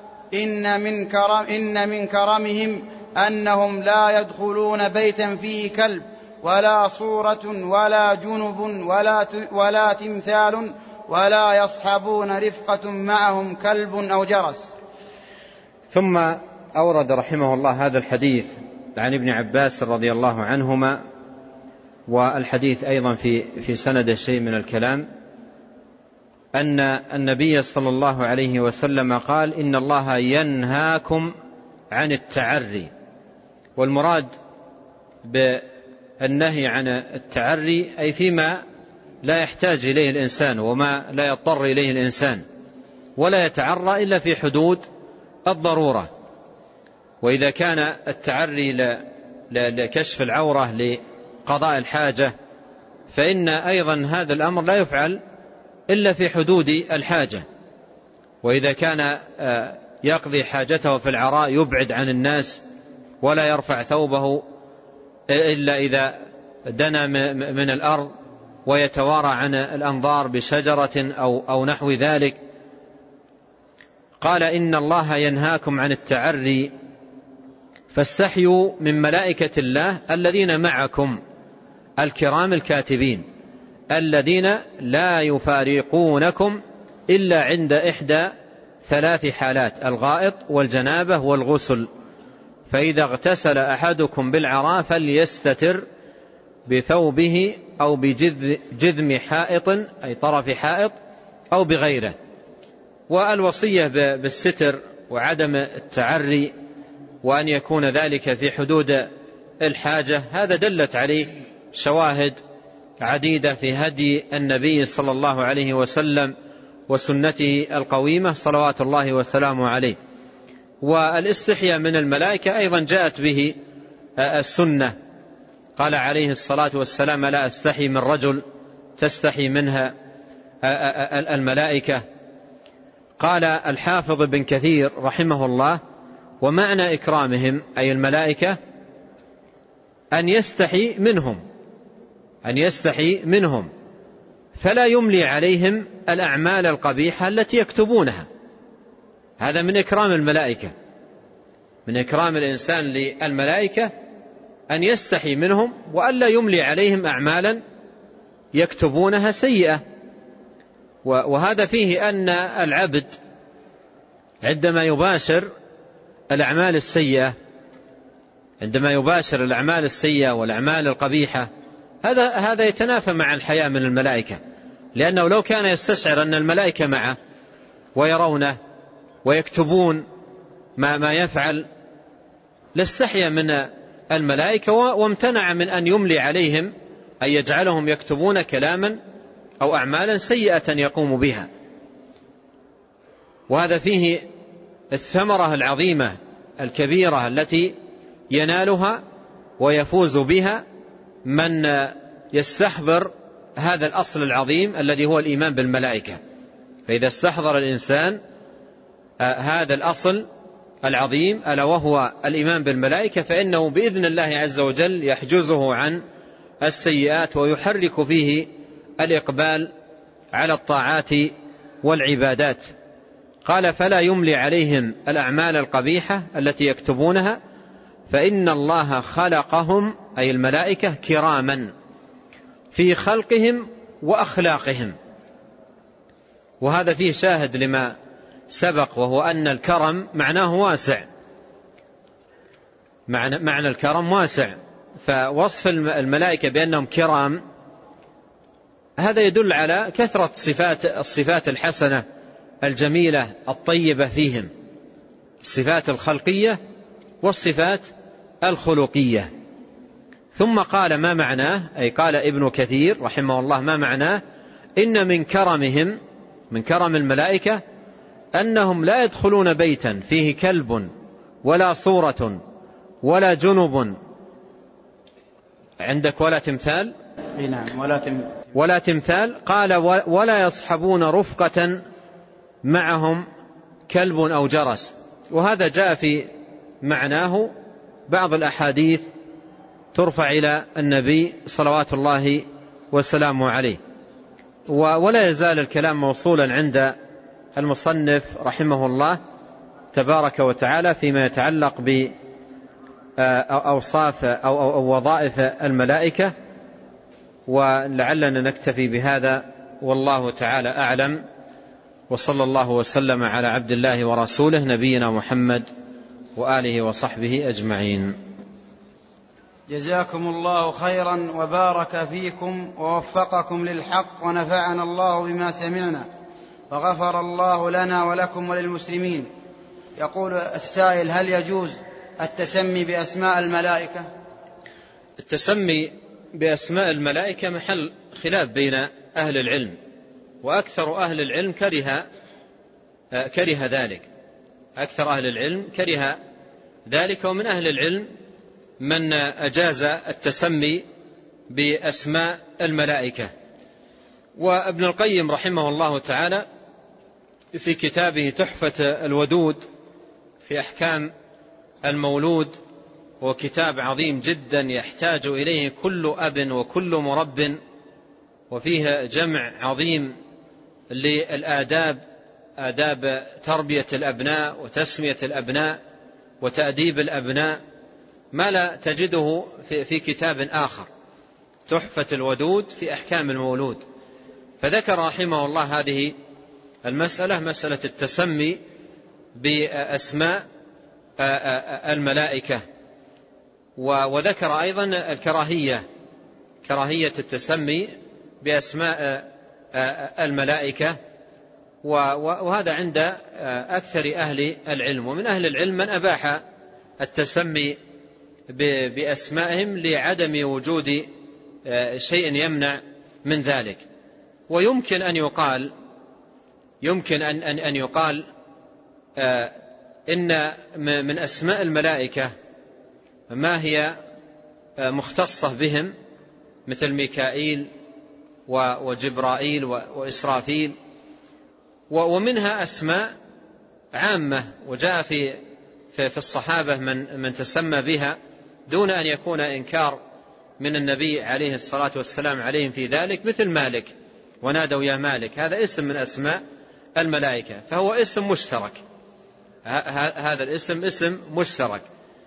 إن من كرمهم أنهم لا يدخلون بيتا فيه كلب ولا صورة ولا جنب ولا تمثال ولا يصحبون رفقة معهم كلب أو جرس. ثم أورد رحمه الله هذا الحديث عن ابن عباس رضي الله عنهما، والحديث أيضا في سند شيء من الكلام، أن النبي صلى الله عليه وسلم قال: إن الله ينهاكم عن التعري. والمراد بالنهي عن التعري أي فيما لا يحتاج إليه الإنسان وما لا يضطر إليه الإنسان، ولا يتعرى إلا في حدود الضرورة. وإذا كان التعري لكشف العورة لقضاء الحاجة فإن أيضا هذا الأمر لا يفعل إلا في حدود الحاجة. وإذا كان يقضي حاجته في العراء يبعد عن الناس ولا يرفع ثوبه إلا إذا دنا من الأرض ويتوارى عن الأنظار بشجرة أو نحو ذلك. قال إن الله ينهاكم عن التعري فاستحيوا من ملائكة الله الذين معكم الكرام الكاتبين الذين لا يفارقونكم إلا عند إحدى ثلاث حالات: الغائط والجنابة والغسل، فإذا اغتسل أحدكم بالعراء فليستتر بثوبه أو بجذم حائط أي طرف حائط أو بغيره. والوصية بالستر وعدم التعري وأن يكون ذلك في حدود الحاجة هذا دلت عليه شواهد عديدة في هدي النبي صلى الله عليه وسلم وسنته القويمة صلوات الله وسلامه عليه. والاستحياء من الملائكة أيضا جاءت به السنة، قال عليه الصلاة والسلام: لا أستحي من رجل تستحي منها الملائكة. قال الحافظ بن كثير رحمه الله: ومعنى إكرامهم أي الملائكة أن يستحي منهم فلا يملي عليهم الأعمال القبيحة التي يكتبونها. هذا من إكرام الملائكة، من إكرام الإنسان للملائكة أن يستحي منهم وألا يملي عليهم أعمالا يكتبونها سيئة. وهذا فيه أن العبد عندما يباشر الأعمال السيئة والأعمال القبيحة هذا يتنافى مع الحياء من الملائكة، لأنه لو كان يستشعر أن الملائكة معه ويرونه ويكتبون ما يفعل لاستحيا من الملائكة وامتنع من أن يملي عليهم أن يجعلهم يكتبون كلاما أو أعمالا سيئة يقوم بها. وهذا فيه الثمرة العظيمة الكبيرة التي ينالها ويفوز بها من يستحضر هذا الأصل العظيم الذي هو الإيمان بالملائكة. فإذا استحضر الإنسان هذا الأصل العظيم ألا وهو الإيمان بالملائكة فإنه بإذن الله عز وجل يحجزه عن السيئات ويحرك فيه الإقبال على الطاعات والعبادات. قال: فلا يملي عليهم الأعمال القبيحة التي يكتبونها فإن الله خلقهم أي الملائكة كراما في خلقهم وأخلاقهم. وهذا فيه شاهد لما سبق، وهو أن الكرم معناه واسع، معنى الكرم واسع، فوصف الملائكة بأنهم كرام هذا يدل على كثرة الصفات الحسنة الجميلة الطيبة فيهم، الصفات الخلقية والصفات الخلقية. ثم قال: ما معناه؟ أي قال ابن كثير رحمه الله: ما معناه؟ إن من كرم الملائكة أنهم لا يدخلون بيتا فيه كلب ولا صورة ولا جنب. عندك ولا تمثال؟ نعم، ولا تمثال. قال: ولا يصحبون رفقة معهم كلب أو جرس. وهذا جاء في معناه بعض الأحاديث ترفع إلى النبي صلوات الله وسلامه عليه. ولا يزال الكلام موصولا عند المصنف رحمه الله تبارك وتعالى فيما يتعلق بأوصاف أو وظائف الملائكة، ولعلنا نكتفي بهذا والله تعالى أعلم. وصلى الله وسلم على عبد الله ورسوله نبينا محمد وآله وصحبه أجمعين. جزاكم الله خيرا وبارك فيكم ووفقكم للحق ونفعنا الله بما سمعنا وغفر الله لنا ولكم وللمسلمين. يقول السائل: هل يجوز التسمي بأسماء الملائكة؟ التسمي بأسماء الملائكة محل خلاف بين أهل العلم، وأكثر أهل العلم كره ذلك، أكثر أهل العلم كره ذلك، ومن أهل العلم من أجاز التسمي بأسماء الملائكة. وابن القيم رحمه الله تعالى في كتابه تحفة الودود في أحكام المولود، وكتاب عظيم جدا يحتاج إليه كل أب وكل مرب، وفيه جمع عظيم للآداب آداب تربية الأبناء وتسمية الأبناء وتأديب الأبناء ما لا تجده في كتاب آخر، تحفة الودود في أحكام المولود. فذكر رحمه الله هذه المسألة، مسألة التسمي بأسماء الملائكة، وذكر أيضا كراهية التسمي بأسماء الملائكة، وهذا عند أكثر أهل العلم. ومن أهل العلم من أباح التسمي بأسمائهم لعدم وجود شيء يمنع من ذلك. ويمكن أن يقال إن من أسماء الملائكة ما هي مختصة بهم، مثل ميكائيل وجبرائيل وإسرافيل، ومنها أسماء عامة وجاء في الصحابة من تسمى بها دون أن يكون إنكار من النبي عليه الصلاة والسلام عليهم في ذلك، مثل مالك، ونادوا يا مالك، هذا اسم من أسماء الملائكة، فهو اسم مشترك، هذا الاسم اسم مشترك.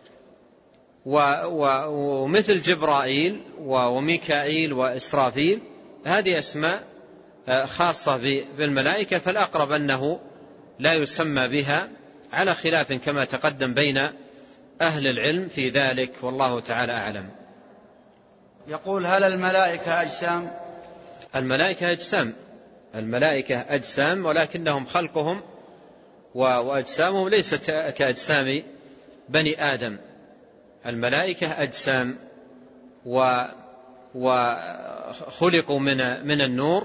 ومثل جبرائيل وميكائيل وإسرافيل هذه أسماء خاصة بالملائكة، فالأقرب أنه لا يسمى بها، على خلاف كما تقدم بين أهل العلم في ذلك، والله تعالى أعلم. يقول: هل الملائكة أجسام؟ الملائكة أجسام، ولكنهم خلقهم وأجسامهم ليست كأجسام بني آدم. الملائكة أجسام وخلقوا من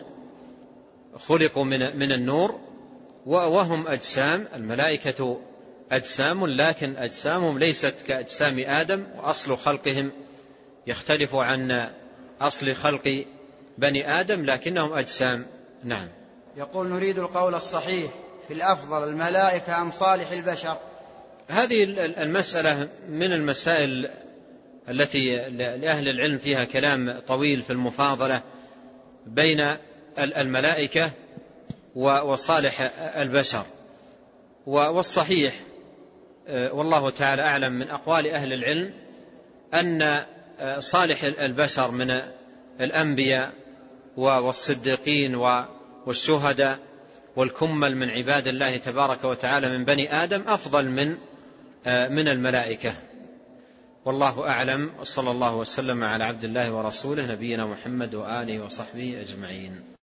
النور، وهم أجسام. الملائكة أجسام، لكن أجسامهم ليست كأجسام آدم، وأصل خلقهم يختلف عن أصل خلق بني آدم، لكنهم أجسام. نعم. يقول: نريد القول الصحيح في الأفضل الملائكة أم صالح البشر؟ هذه المسألة من المسائل التي لأهل العلم فيها كلام طويل في المفاضلة بين الملائكة وصالح البشر. والصحيح والله تعالى أعلم من أقوال أهل العلم أن صالح البشر من الأنبياء والصديقين والشهداء والكمل من عباد الله تبارك وتعالى من بني آدم أفضل من الملائكة، والله أعلم. وصلى الله وسلم على عبد الله ورسوله نبينا محمد وآله وصحبه أجمعين.